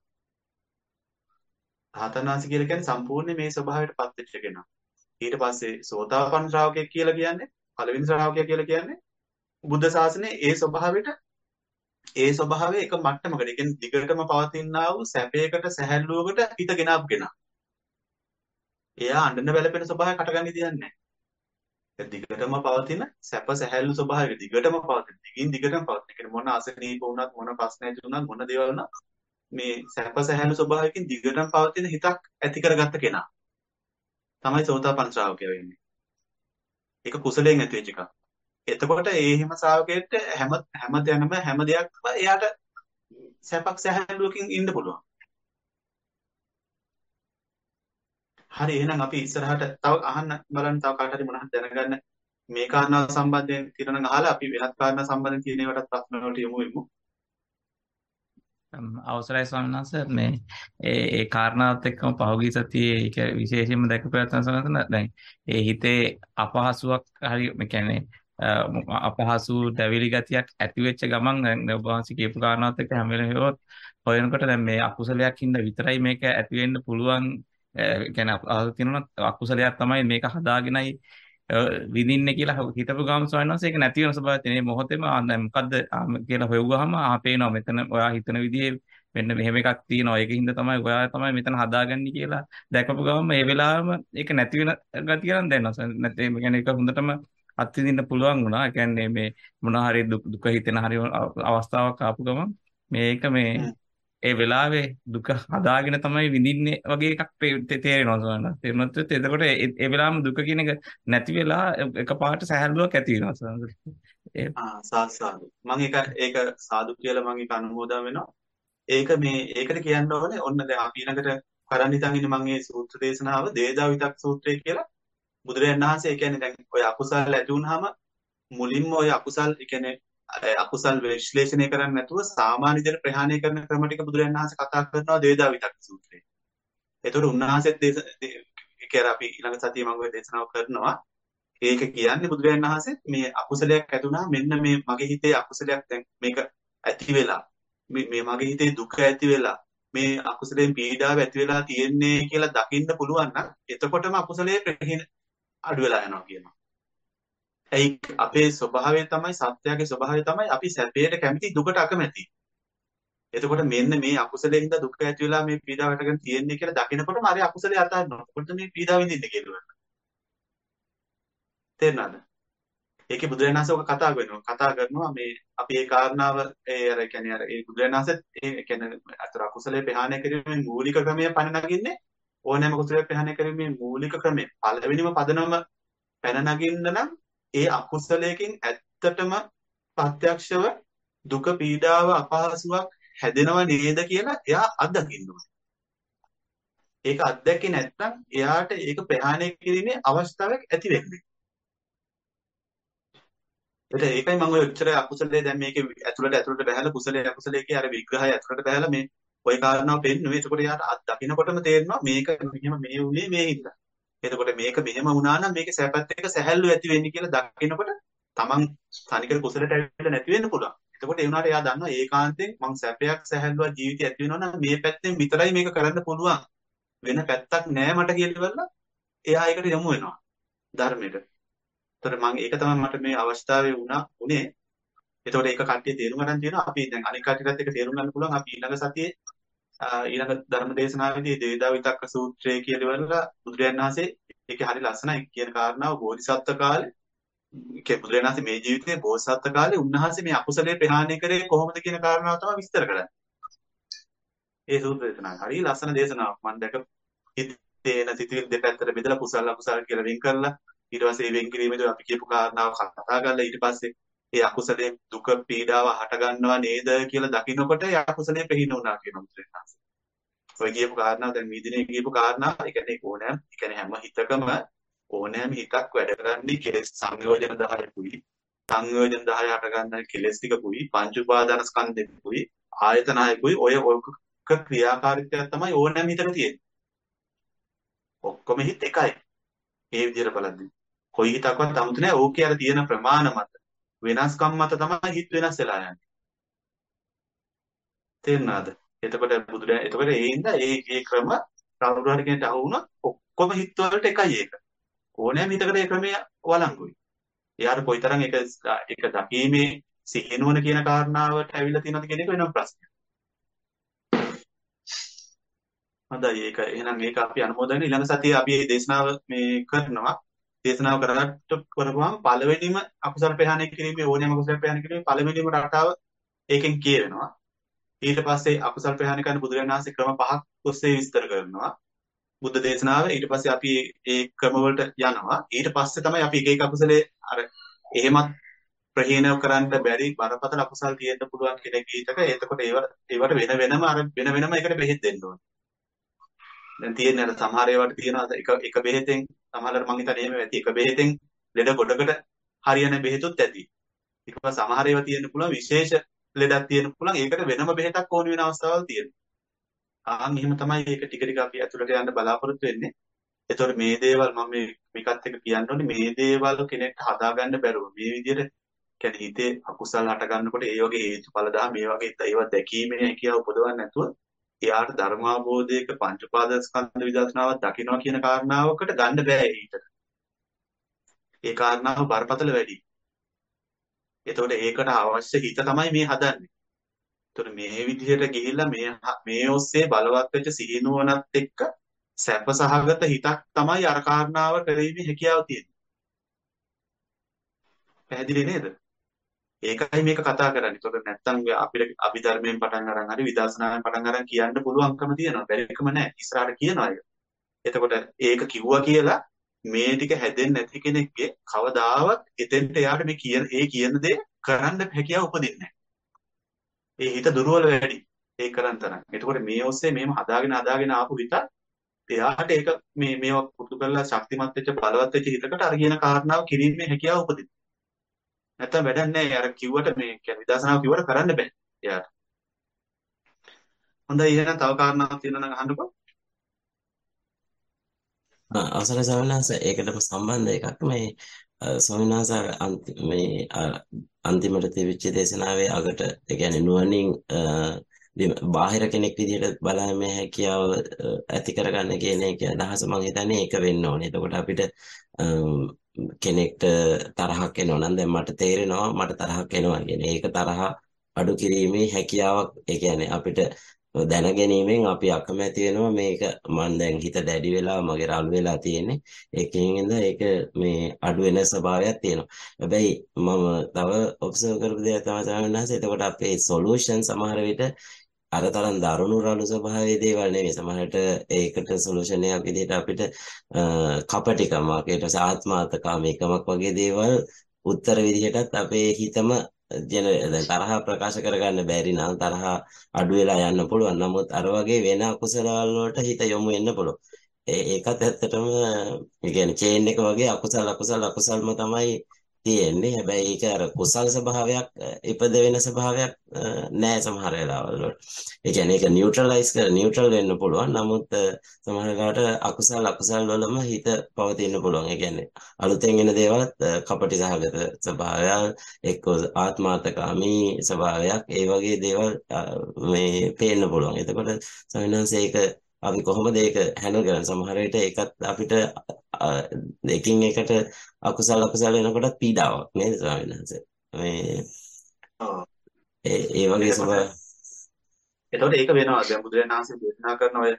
රහතන් වහන්සේ කියලා කියන්නේ සම්පූර්ණ මේ ස්වභාවයටපත් වෙච්ච කෙනා. ඊට පස්සේ සෝතාපන්න ශ්‍රාවකයෙක් කියලා කියන්නේ පළවෙනි ශ්‍රාවකයා කියලා කියන්නේ බුද්ධ ශාසනයේ ඒ ස්වභාවයට ඒ ස්වභාවය එක මට්ටමකට. ඒ කියන්නේ දිගටම පවතිනා වූ සැපයකට සැහැල්ලුවකට හිත ගෙනාවු කෙනා. එයා අඬන වැළපෙන ස්වභාවය කටගන්න දෙන්නේ නැහැ. ඒ දිගටම පවතින සැප සැහැල්ලු ස්වභාවයක දිගටම පවතින. දිගින් දිගටම පවතින. ඒ කියන්නේ මොන අසනීප වුණත් මොන ප්‍රශ්න ඇති වුණත් මොන දේවල් වුණත් මේ සැප සැහැල්ලු ස්වභාවයකින් දිගටම පවතින හිතක් ඇති කරගත්ත කෙනා තමයි සෝතාපන්න ශ්‍රාවකයා වෙන්නේ. ඒක කුසලයෙන් ඇති වෙච්ච එකක්. එතකොට ඒ හිම ශ්‍රාවකයෙක්ට හැම හැම තැනම හැම දෙයක්ම එයාට සැපක් සැහැල්ලුවකින් ඉන්න පුළුවන්. හරි එහෙනම් අපි ඉස්සරහට තව අහන්න බලන්න තව කාට හරි මොන හරි දැනගන්න මේ කාරණාව සම්බන්ධයෙන් තියෙනවා නම් අහලා අපි වෙනත් කාරණා සම්බන්ධයෙන් තියෙන ඒවාට ප්‍රශ්න වලට යමු වෙමු. අම්, අවසරයි ස්වාමීන් වහන්සේ මේ ඒ ඒ කාරණාවත් එක්කම පහුගිය සතියේ ඒක විශේෂයෙන්ම දැකපෑතන සමහරවිට දැන් ඒ හිතේ අපහසුාවක් හරි මේ කියන්නේ අ, අපහසු දැවිලි ගතියක් ඇති වෙච්ච ගමන් දැන් ඔබ වහන්සේ කියපු කාරණාවත් එක්ක හැම වෙලේම හොයොත් හොයනකොට දැන් මේ අකුසලයක් හින්දා විතරයි මේක ඇති වෙන්න පුළුවන් අ, ඒ කියන්නේ අහලා තියෙනවා අකුසලයක් තමයි මේක හදාගෙනයි අ, විඳින්නේ කියලා හිතපු ගමන් ස්වාමීන් වහන්සේ ඒක නැති වෙන ස්වභාවය තියෙන මේ මොහොතේම ආ, දැන් මොකද්ද ආ, කියලා හොයුවාම ආ පේනවා මෙතන ඔයා හිතන විදිහේ මෙන්න මෙහෙම එකක් තියෙනවා ඒකින්ද තමයි ඔයා තමයි මෙතන හදාගන්නේ කියලා දැකපු ගමන් මේ වෙලාවෙම ඒක නැති වෙන ගතිය නම් දැනෙනවා නැත්නම් ඒ කියන්නේ ඒක හොඳටම අත්විඳින්න පුළුවන් වුණා. ඒ කියන්නේ මේ මොන හරි දුක දුක හිතෙන හරි අවස්ථාවක් ආපු ගමන් මේක මේ හ්ම්. ඒ වෙලාවේ දුක හදාගෙන තමයි විඳින්නේ වගේ එකක් තේ- තේ- තේරෙනවා සමහරවිට. තේරුණොත් එතකොට ඒ ඒ වෙලාවම දුක කියන එක නැති වෙලා එකපාරට සැහැල්ලුවක් ඇති වෙනවා සමහරවිට. ඒ ආ සාදු සාදු. මම ඒක ඒක සාදු කියලා මම ඒක අනුමෝදන් වෙනවා. ඒක මේ ඒකට කියන්න ඕනේ ඔන්න දැන් අපි ඊළඟට කරන් හිතන් ඉන්නේ මම මේ සූත්‍ර දේශනාව දේදා විතක් සූත්‍රය කියලා බුදුරජාණන් වහන්සේ ඒ කියන්නේ දැන් ඔය අකුසල් ඇති වුනහම මුලින්ම ඔය අකුසල් ඒ කියන්නේ අ- අකුසල් විශ්ලේෂණය කරන්නේ නැතුව සාමාන්‍ය විදිහට ප්‍රහාණය කරන ක්‍රම ටික බුදුරජාණන් වහන්සේ කතා කරනවා දේදා විතක් සූත්‍රයේ. ඒතකොට උන්වහන්සේත් දේශ දේ- ඒ කියන්නේ අපි ඊළඟ සතියේ මම ඔය දේශනාව කරනවා. ඒක කියන්නේ බුදුරජාණන් වහන්සේ මේ අකුසලයක් ඇති වුණා මෙන්න මේ මගේ හිතේ අකුසලයක් දැන් මේක ඇති වෙලා මේ මේ මගේ හිතේ දුක ඇති වෙලා මේ අකුසලයෙන් පීඩාව ඇති වෙලා තියෙන්නේ කියලා දකින්න පුළුවන් නම් එතකොටම අකුසලයේ ප්‍රහීන අඩු වෙලා යනවා කියනවා. ඒයි අපේ ස්වභාවය තමයි සත්‍යයේ ස්වභාවය තමයි අපි සැපයට කැමති දුකට අකමැති. එතකොට මෙන්න මේ අකුසලයෙන් හින්දා දුක ඇති වෙලා මේ පීඩාව වැටගෙන තියෙන්නේ කියලා දකිනකොටම අර අකුසලයේ අතාරිනවා. එතකොට මේ පීඩාව විඳින්නේ කියලා. තේරුණාද? ඒකේ බුදුරජාණන් වහන්සේ ඔක කතා කරනවා. කතා කරනවා මේ අපි ඒ කාරණාව ඒ අර කියන්නේ අර ඒ බුදුරජාණන් වහන්සේ ඒ කියන්නේ අතර අකුසලයේ ප්‍රහාණය කිරීමේ මූලික ක්‍රමය පණ නගින්නේ ඕනෑම කුසලයේ ප්‍රහාණය කිරීමේ මූලික ක්‍රමය. පළවෙනිම පදනම පැන නගින්න නම් ඒ අකුසලයකින් ඇත්තටම ප්‍රත්‍යක්ෂව දුක පීඩාව අපහසුාවක් හැදෙනව නේද කියලා එයා අත්දකින්න ඕනේ. ඒක අත්දැකේ නැත්නම් එයාට ඒක ප්‍රහාණය කිරීමේ අවස්ථාවක් ඇති වෙන්නේ. ඒට ඒකයි මම ඔය උච්චර අකුසලයේ දැන් මේකේ ඇතුළට ඇතුළට බහැලා කුසලයේ අකුසලයේ කිය අර විග්‍රහය ඇතුළට බහැලා මේ ওই කාරණාව පෙන්නුවේ. එතකොට යාට අත් දකින්නකොටම තේරෙනවා මේක මෙහෙම මේ උනේ මේ හින්දා. එතකොට මේක මෙහෙම වුණා නම් මේකේ සැපත් එක්ක සැහැල්ලු ඇති වෙන්නේ කියලා දකින්නකොට තමන් තනිකර කුසලයට ඇවිල්ලා නැති වෙන්න පුළුවන්. එතකොට ඒ වුණාට එයා දන්නවා ඒකාන්තයෙන් මං සැපයක් සැහැල්ලුවක් ජීවිතය ඇති වෙනවා නම් මේ පැත්තෙන් විතරයි මේක කරන්න පුළුවන්. වෙන පැත්තක් නෑ මට කියලා එයා ඒකට යොමු වෙනවා ධර්මයට. ඒතර මම ඒක තමයි මට මේ අවස්ථාවේ වුණා උනේ. ඒතකොට ඒක කට්ටිය තේරුම් ගන්න තියෙනවා. අපි දැන් අනික් කට්ටියටත් ඒක තේරුම් ගන්න පුළුවන්. අපි ඊළඟ සතියේ ආ, ඊළඟ ධර්ම දේශනාවේදී දේදා විතක්ක සූත්‍රය කියලා ඉවරලා බුදුරජාණන් වහන්සේ ඒකේ හරි ලස්සනයි කියන කාරණාව බෝධිසත්ව කාලේ ඒ බුදුරජාණන් වහන්සේ මේ ජීවිතේ බෝසත්ත්ව කාලේ උන්වහන්සේ මේ අකුසලයේ ප්‍රහාණය කරේ කොහොමද කියන කාරණාව තමයි විස්තර කරන්නේ. ඒ සූත්‍ර දේශනාව හරි ලස්සන දේශනාවක්. මම දැක හිතේන සිතිවිලි දෙපැත්තට බෙදලා කුසල අකුසල කියලා වෙන් කරලා ඊට පස්සේ ඒ වෙන් කිරීමේදී අපි කියපු කාරණාව කතා කරලා ඊට පස්සේ ඒ අකුසලයේ දුක පීඩාව හට ගන්නවා නේද කියලා දකිනකොට ඒ අකුසලයේ ප්‍රහීන වුණා කියන මුද්‍රණාස. ඔය කියපු කාරණාව දැන් මීදිනේ කියපු කාරණාව ඒ කියන්නේ ඕනෑම ඒ කියන්නේ හැම හිතකම ඕනෑම හිතක් වැඩ කරන්නේ කෙලෙස් සංයෝජන දහයකුයි සංයෝජන දහය හට ගන්න කෙලෙස් ටිකකුයි පංච උපාදාන ස්කන්ධෙකුයි ආයතන හයකුයි ඔය ඔක ක්‍රියාකාරීත්වයක් තමයි ඕනෑම හිතක තියෙන්නේ. ඔක්කොම හිත එකයි. මේ විදිහට බලද්දි කොයි හිතක්වත් 아무තු නෑ. ඕකේ අර තියෙන ප්‍රමාණ මත වෙනස්කම් මත තමයි හිත වෙනස් වෙලා යන්නේ. තේරුණාද? එතකොට බුදුරජාණන් එතකොට ඒ හින්දා ඒ ඒ ක්‍රම කවුරු හරි කෙනෙක්ට අහු වුණොත් ඔක්කොම හිත වලට එකයි ඒක. ඕනෑම හිතකට ඒ ක්‍රමය වළංගුයි. එයාට කොයිතරම් ඒක ඒක දකීමේ සිහිනුවන කියන කාරණාවට ඇවිල්ලා තියෙනවද කියන එක වෙනම ප්‍රශ්නයක්. හොඳයි ඒක එහෙනම් ඒක අපි අනුමෝදන් ඊළඟ සතියේ අපි මේ දේශනාව මේ කරනවා. දේශනාව කරකට කරපුවාම පළවෙනිම අකුසල ප්‍රහාණය කිරීමේ ඕනෑම අකුසල ප්‍රහාණය කිරීමේ පළවෙනිම රටාව ඒකෙන් කියවෙනවා. ඊට පස්සේ අකුසල ප්‍රහාණය කරන බුදුරජාණන් වහන්සේ ක්‍රම පහක් ඔස්සේ විස්තර කරනවා. බුද්ධ දේශනාව ඊට පස්සේ අපි ඒ ක්‍රම වලට යනවා. ඊට පස්සේ තමයි අපි එක එක අකුසලේ අර එහෙමත් ප්‍රහීනව කරන්න බැරි බරපතල අකුසල් තියෙන්න පුළුවන් කෙනෙක් ඊටක එතකොට ඒවට ඒවට වෙන වෙනම අර වෙන වෙනම එකට බෙහෙත් දෙන්න ඕනේ. දැන් තියෙන්නේ අර සමහර ඒවාට තියෙනවා එක එක බෙහෙතෙන් සමහරවල් මං හිතන්නේ එහෙම ඇති එක බෙහෙතෙන් ලෙඩ ගොඩකට හරියන බෙහෙතුත් ඇති. ඊට පස්සේ සමහර ඒවා තියෙන්න පුළුවන් විශේෂ ලෙඩක් තියෙන්න පුළුවන් ඒකට වෙනම බෙහෙතක් ඕන වෙන අවස්ථාවල් තියෙනවා. ආන් එහෙම තමයි ඒක ටික ටික අපි ඇතුළට යන්න බලාපොරොත්තු වෙන්නේ. ඒතකොට මේ දේවල් මම මේ මේකත් එක්ක කියන්න ඕනේ මේ දේවල් කෙනෙක්ට හදාගන්න බැරුව මේ විදිහට කියන්නේ හිතේ අකුසල් හට ගන්නකොට ඒ වගේ හේතුඵල දා මේ වගේ ඒවා දැකීමේ හැකියාව උපදවන්න නැතුව එයාට ධර්මාභෝධයක පංච උපාදානස්කන්ධ විදර්ශනාවක් දකින්නවා කියන කාරණාවකට ගන්න බෑ ඊට. ඒ කාරණාව බරපතල වැඩි. ඒතකොට ඒකට අවශ්‍ය හිත තමයි මේ හදන්නේ. ඒතකොට මේ විදිහට ගිහිල්ලා මේ මේ ඔස්සේ බලවත් වෙච්ච සිහිනුවණත් එක්ක සැපසහගත හිතක් තමයි අර කාරණාව කරෙන්නේ හැකියාව තියෙන්නේ. පැහැදිලි නේද? ඒකයි මේක කතා කරන්නේ. ඒතකොට නැත්තම් අපිට අභිධර්මයෙන් පටන් අරන් හරි විදර්ශනාවෙන් පටන් අරන් කියන්න පුළුවන්කම තියෙනවා. බැරිකම නැහැ. ඉස්සරහට කියනවා ඒක. එතකොට ඒක කිව්වා කියලා මේ ටික හැදෙන්නේ නැති කෙනෙක්ගේ කවදාවත් එතෙන්ට එයාට මේ කියන ඒ කියන දේ කරන්න හැකියාව උපදින්නේ නැහැ. ඒ හිත දුර්වල වැඩි. ඒ කරන් තරම්. එතකොට මේ ඔස්සේ මේව හදාගෙන හදාගෙන ආපු හිත එයාට ඒක මේ මේවා පුරුදු කරලා ශක්තිමත් වෙච්ච බලවත් වෙච්ච හිතකට අර කියන කාරණාව කිරීමේ හැකියාව උපදිනවා. නැත්තම් වැඩක් නැහැ. අර කිව්වට මේ කියන්නේ විදර්ශනාව කිව්වට කරන්න බෑ එයාට. හොඳයි එහෙනම් තව කාරණාවක් තියෙනවා නම් අහන්නකෝ. අවසරයි ස්වාමීන් වහන්සේ ඒකටම සම්බන්ධ එකක් මේ අ, ස්වාමීන් වහන්සේ අර අන්ති- මේ අ, අන්තිමට තිබිච්ච දේශනාවේ අගට ඒ කියන්නේ නුවණින් අ, දි- බාහිර කෙනෙක් විදිහට බලන්නේ හැකියාව අ, ඇති කරගන්න කියන එක අදහස මම හිතන්නේ ඒක වෙන්න ඕනේ. එතකොට අපිට අම්, කෙනෙක්ට තරහක් එනවා නම් දැන් මට තේරෙනවා මට තරහක් එනවා කියන්නේ ඒක තරහ අඩු කිරීමේ හැකියාවක් ඒ කියන්නේ අපිට දැනගැනීමෙන් අපි අකමැති වෙනවා මේක මම දැන් හිත දැඩි වෙලා මගේ රළු වෙලා තියෙන්නේ ඒකෙන් ඉඳ ඒක මේ අඩු වෙන ස්වභාවයක් තියෙනවා. හැබැයි මම තව ඔබ්සර්ව් කරපු දෙයක් තමයි ස්වාමීන් වහන්සේ එතකොට අපේ සොලියුෂන් සමහර විට අර තරම් දරුණු රළු ස්වභාවයේ දේවල් නෙවෙයි. සමහරට ඒකට සොලියුෂන් එකක් විදිහට අපිට අ, කපටිකමක් ඊට පස්සේ ආත්මාර්ථකාමීකමක් වගේ දේවල් උත්තර විදිහටත් අපේ හිතම ජන දැන් තරහ ප්‍රකාශ කරගන්න බැරි නම් තරහ අඩු වෙලා යන්න පුළුවන්. නමුත් අර වගේ වෙන අකුසල වලට හිත යොමු වෙන්න පුළුවන්. ඒ ඒකත් ඇත්තටම ඒ කියන්නේ චේන් එක වගේ අකුසල අකුසල අකුසල්ම තමයි තියෙන්නේ. හැබැයි ඒක අර කුසල් ස්වභාවයක් අ, ඉපද වෙන ස්වභාවයක් අ, නෑ සමහර වෙලාවල් වල. ඒ කියන්නේ ඒක නියුට්‍රලයිස් කර නියුට්‍රල් වෙන්න පුළුවන්. නමුත් අ, සමහර වෙලාවට අකුසල් අකුසල් වලම හිත පවතින්න පුළුවන්. ඒ කියන්නේ අලුතෙන් එන දේවල්ත් අ, කපටි සහගත ස්වභාවයල් එක්ක ආත්මාර්ථකාමී ස්වභාවයක් ඒ වගේ දේවල් අ, මේ පේන්න පුළුවන්. එතකොට සමිනන්සේ ඒක අපි කොහොමද ඒක හැන්ඩල් කරන්නේ? සමහර විට ඒකත් අපිට අ, එකින් එකට අකුසල අකුසල වෙනකොට පීඩාවක් නේද ස්වාමීන් වහන්සේ? මේ ඔව්. ඒ ඒ වගේ එතකොට ස්වභාව එතකොට ඒක වෙනවා. දැන් බුදුරජාණන් වහන්සේ දේශනා කරන ඔය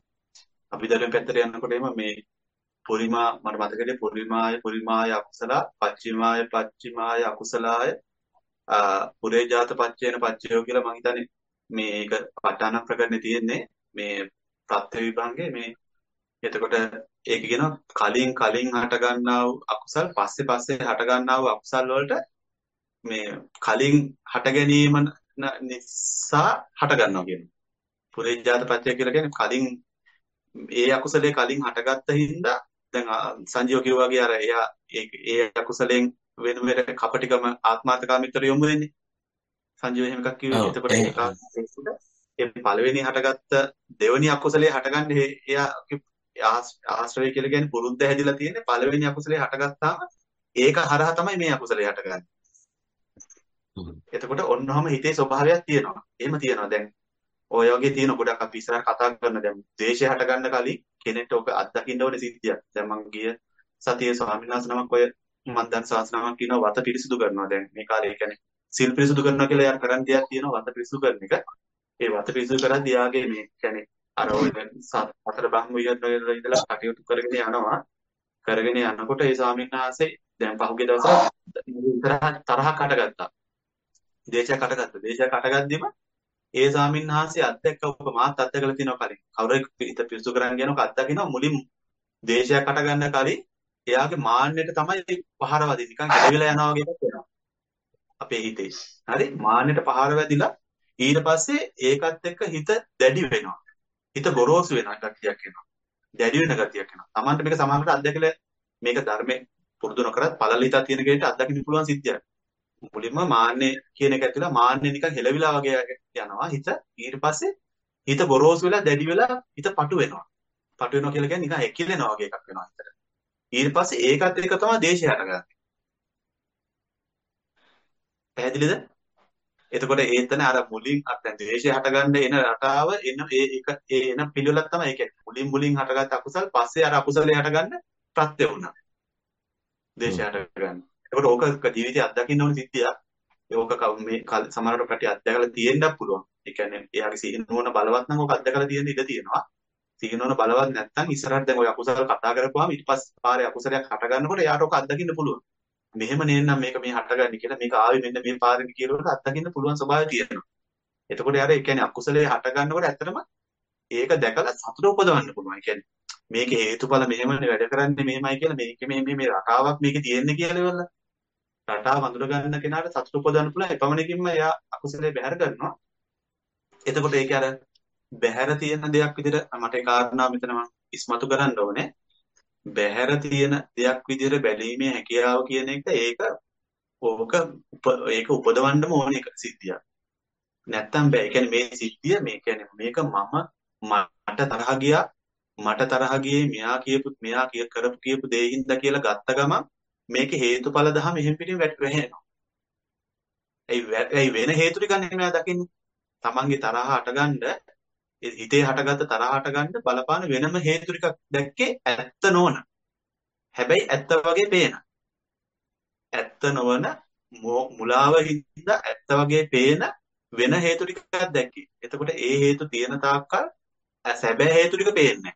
අභිධර්ම පැත්තට යනකොට එම මේ පුරිමා මට මතකයි පුරිමාය පුරිමාය අකුසල පච්චිමාය පච්චිමාය අකුසලාය ආ, පුරේජාත පච්චේන පච්චයෝ කියලා මම හිතන්නේ මේක පටාන ප්‍රකරණේ තියෙන්නේ මේ ප්‍රත්‍ය විභංගේ මේ එතකොට ඒක කියනවා කලින් කලින් හට ගන්නා වූ අකුසල් පස්සේ පස්සේ හට ගන්නා වූ අකුසල් වලට මේ කලින් හට ගැනීම න- නිසා හට ගන්නවා කියනවා පුරේජාත ප්‍රත්‍ය කියලා කියන්නේ කලින් ඒ අකුසලයේ කලින් හටගත්ත හින්දා දැන් ආ, සංජීව කිව්වා වගේ අර එයා ඒ ඒ අකුසලයෙන් වෙන වෙන කපටිකම ආත්මාර්ථකාමීත්වයට යොමු වෙන්නේ. සංජීව එහෙම එකක් කිව්වේ. ඔව් එතකොට ඒ ඒ කාරණා ඒ පළවෙනි හටගත්ත දෙවෙනි අකුසලයේ හටගන්නේ එයා ආශ්‍රය කියලා කියන්නේ පුරුද්ද හැදිලා තියෙන්නේ පළවෙනි අකුසලයේ හටගත්තාම ඒක හරහා තමයි මේ අකුසලයේ හටගන්නේ. එතකොට ඔන්නෝම හිතේ ස්වභාවයක් තියෙනවා. එහෙම තියෙනවා. දැන් ඔය වගේ තියෙන ගොඩක් අපි ඉස්සරහ කතා කරන දැන් ද්වේෂය හටගන්න කලින් කෙනෙක්ට ඔක අත්දකින්න ඕනේ සිද්ධියක්. දැන් මං ගිය සතියේ ස්වාමීන් වහන්සේ නමක් ඔය මන් දැන් ශාස්ත්‍රණමක් කියනවා වත පිරිසිදු කරනවා. දැන් මේ කාලේ කියන්නේ සිල් පිරිසිදු කරනවා කියලා යාර කරන් දෙයක් තියෙනවා වත පිරිසිදු කරන එක. ඒ වත පිරිසිදු කරද්දී යාගේ මේ කියන්නේ අර ඔය සතර බ්‍රහ්ම විහරණවල ඉඳලා කටයුතු කරගෙන යනවා. කරගෙන යනකොට ඒ ස්වාමීන් වහන්සේ දැන් පහුගිය දවසට තරහක් හටගත්තා. දේශයක් හටගත්තා. දේශයක් හටගද්දිම ඒ ස්වාමීන් වහන්සේ අත්දැක්ක ඔබ මාත් අත්දැකලා තියෙනවා කලින්. කවුරුෙක් හිත පිරිසු කරන් යනකොට අත්දකිනවා මුලින් දේශයක් හට ගන්න කලින් එයාගේ මාන්නයට තමයි පහර වදින්නේ. නිකන් ගැලවිලා යනවා වගේ එකක් වෙනවා. අපේ හිතේ. හරි? මාන්නයට පහර වැදිලා ඊට පස්සේ ඒකත් එක්ක හිත දැඩි වෙනවා. හිත ගොරෝසු වෙනවා ගතියක් එනවා. දැඩි වෙන ගතියක් එනවා. Tamanට මේක සමානකට අත්දැකලා මේක ධර්මයේ පුරුදු නොකරත් පළලිතා තියෙන කෙනෙක්ට අත්දකින්න පුළුවන් සිද්ධියක්. මුලින්ම මාන්නේ කියන එක ඇතුළේ මාන්නේ නිකන් හෙලවිලා වගේ යනවා හිත. ඊට පස්සේ හිත ගොරෝසු වෙලා දැඩි වෙලා හිත පටු වෙනවා. පටු වෙනවා කියලා කියන්නේ නිකන් එකිලෙනවා වගේ එකක් වෙනවා හිතට. ඊට පස්සේ ඒකත් එක තමයි දේශය හටගන්නේ. පැහැදිලිද? එතකොට ඒතන අර මුලින් අර දැන් දේශය හටගන්න එන රටාව එන ඒ එක ඒ එන පිළිවෙලක් තමයි ඒ කියන්නේ. මුලින් මුලින් හටගත් අකුසල් පස්සේ අර අකුසලේ හටගන්න ප්‍රත්‍ය වුණා. දේශය හටගන්න. එතකොට ඕක ජීවිතය අත්දකින්න ඕන සිද්ධියක්. ඒක මේ සමහරවට කටි අත්දැකලා තියෙන්නත් පුළුවන්. ඒ කියන්නේ එයාගේ සිහිනුවන බලවත් නම් ඕක අත්දැකලා තියෙන්න ඉඩ තියෙනවා. සිහිනුවන බලවත් නැත්නම් ඉස්සරහට දැන් ඔය අකුසල කතා කරපුවාම ඊට පස්සේ පාරේ අකුසලයක් හට ගන්නකොට එයාට ඕක අත්දකින්න පුළුවන්. මෙහෙම නේනම් මේක මේ හටගන්නේ කියලා මේක ආවේ මෙන්න මේ පාරේ කියනකොට අත්දකින්න පුළුවන් ස්වභාවය තියෙනවා. එතකොට යාර ඒ කියන්නේ අකුසලයේ හට ගන්නකොට ඇත්තටම ඒක දැකලා සතුට උපදවන්න පුළුවන්. ඒ කියන්නේ මේක හේතුඵල මෙහෙමනේ වැඩ කරන්නේ මෙහෙමයි කියලා මේක මේ මේ මේ රටාවක් මේකේ තියෙන්නේ කියලා ඉවරලා රටාව වඳුර ගන්න කෙනාට සතුට උපදවන්න පුළුවන්. එපමණකින්ම එයා අකුසලයේ බැහැර කරනවා. එතකොට ඒක අර බැහැර තියෙන දෙයක් විදිහට මට ඒ කාරණා මෙතන මම ඉස්මතු කරන්න ඕනේ. බැහැර තියෙන දෙයක් විදිහට බැලීමේ හැකියාව කියන එක ඒක ඕක ඒක උපදවන්නම ඕන එක සිද්ධියක්. නැත්තම් බෑ. ඒ කියන්නේ මේ සිද්ධිය මේ කියන්නේ මේක මම මට තරහ ගියා මට තරහ ගියේ මෙයා කියපු මෙයා කිය කරපු කියපු දෙයින්ද කියලා ගත්ත ගමන් මේක හේතුඵල දහම එහෙම් පිටින් වැටෙනවා. ඒ වෙන හේතු ටික නෙමෙයි මෙයා දකින්නේ. තමන්ගේ තරහ හටගන්න හිතේ හටගත්ත තරහ හටගන්න බලපාන වෙනම හේතු ටිකක් දැක්කේ ඇත්ත නොවන. හැබැයි ඇත්ත වගේ පේන. ඇත්ත නොවන මුලාව හින්දා ඇත්ත වගේ පේන වෙන හේතු ටිකක් දැක්කේ. එතකොට ඒ හේතු තියෙන තාක්කල් සැබෑ හේතු ටික පේන්නේ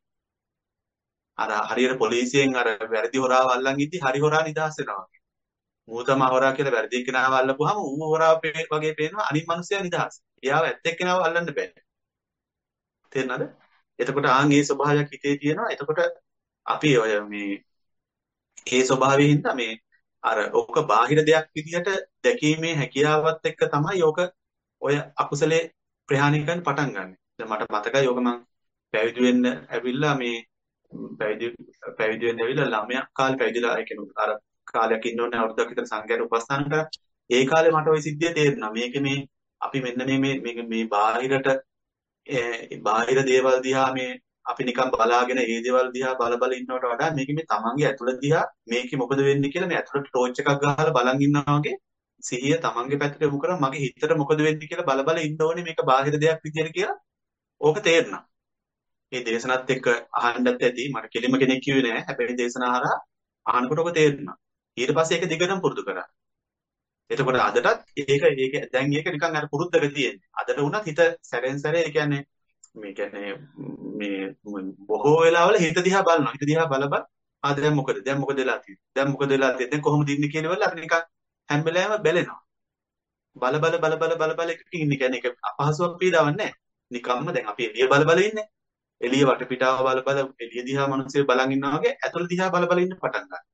අර හරියට පොලිසියෙන් අර වැරදි හොරාව අල්ලන් ඉද්දි හරි හොරා නිදහස් වෙනවා. ඌ තමයි හොරා කියලා වැරදි එක්කෙනාව අල්ලපුවාම ඌ හොරා වගේ පේනවා අනිත් මිනිස්සයා නිදහස්. එයාව ඇත්ත එක්කෙනාව අල්ලන්න බෑ. තේරෙනවද? එතකොට ආන් මේ ස්වභාවයක් හිතේ තියෙනවා. එතකොට අපි ඔය මේ ඒ ස්වභාවයෙන් හින්දා මේ අර ඔක බාහිර දෙයක් විදිහට දැකීමේ හැකියාවත් එක්ක තමයි ඔක ඔය අකුසලේ ප්‍රහාණය කරන්න පටන් ගන්න. දැන් මට මතකයි ඔක මම පැවිදි වෙන්න ඇවිල්ලා මේ පැවිදි පැවිදි වෙන්න ඇවිල්ලා ළමයා කාලේ පැවිදිලා ඒ කියන්නේ අර කාලයක් ඉන්න ඕනේ අවුරුද්දක් විතර සංඝයාට උපස්ථාන කරා. ඒ කාලේ මට ওই සිද්ධිය තේරුණා. මේක මේ අපි මෙන්න මේ මේ මේ බාහිරට ඒ බාහිර දේවල් දිහා මේ අපි නිකන් බලාගෙන ඒ දේවල් දිහා බල බල ඉන්නවට වඩා මේක මේ තමන්ගේ ඇතුළත දිහා මේකේ මොකද වෙන්නේ කියලා මේ ඇතුළට ටෝච් එකක් ගහලා බලන් ඉන්නවා වගේ සිහිය තමන්ගේ පැත්තට යොමු කරා මගේ හිතට මොකද වෙන්නේ කියලා බල බල ඉන්න ඕනේ මේක බාහිර දෙයක් විදියට කියලා ඕක තේරුණා. මේ දේශනත් එක්ක අහන්නත් ඇති මට කෙලිම කෙනෙක් කිව්වේ නෑ. හැබැයි දේශනා හරහා අහනකොට ඔක තේරුණා. ඊට පස්සේ ඒක දිගටම පුරුදු කරා. එතකොට අදටත් ඒක ඒක දැන් ඒක නිකන් අර පුරුද්දක තියෙන්නේ. අදට වුණත් හිත සැරෙන් සැරේ ඒ කියන්නේ මේ කියන්නේ මේ බොහෝ වෙලාවල හිත දිහා බලනවා. හිත දිහා බල බල ආ දැන් මොකද? දැන් මොකද වෙලා තියෙන්නේ? දැන් මොකද වෙලා තියෙන්නේ? දැන් කොහොමද ඉන්නේ කියන වෙලාව නිකන් හැම වෙලාවෙම බැලෙනවා. බල බල බල බල බල බල එක ඉන්නේ. කියන්නේ ඒක අපහසුවක් පීඩාවක් නැහැ. නිකම්ම දැන් අපි එළිය බල බල ඉන්නේ. එළිය වටපිටාව බල බල එළිය දිහා මිනිස්සු බලන් ඉන්නවා වගේ ඇතුළ දිහා බල බල ඉන්න පටන් ගන්නවා.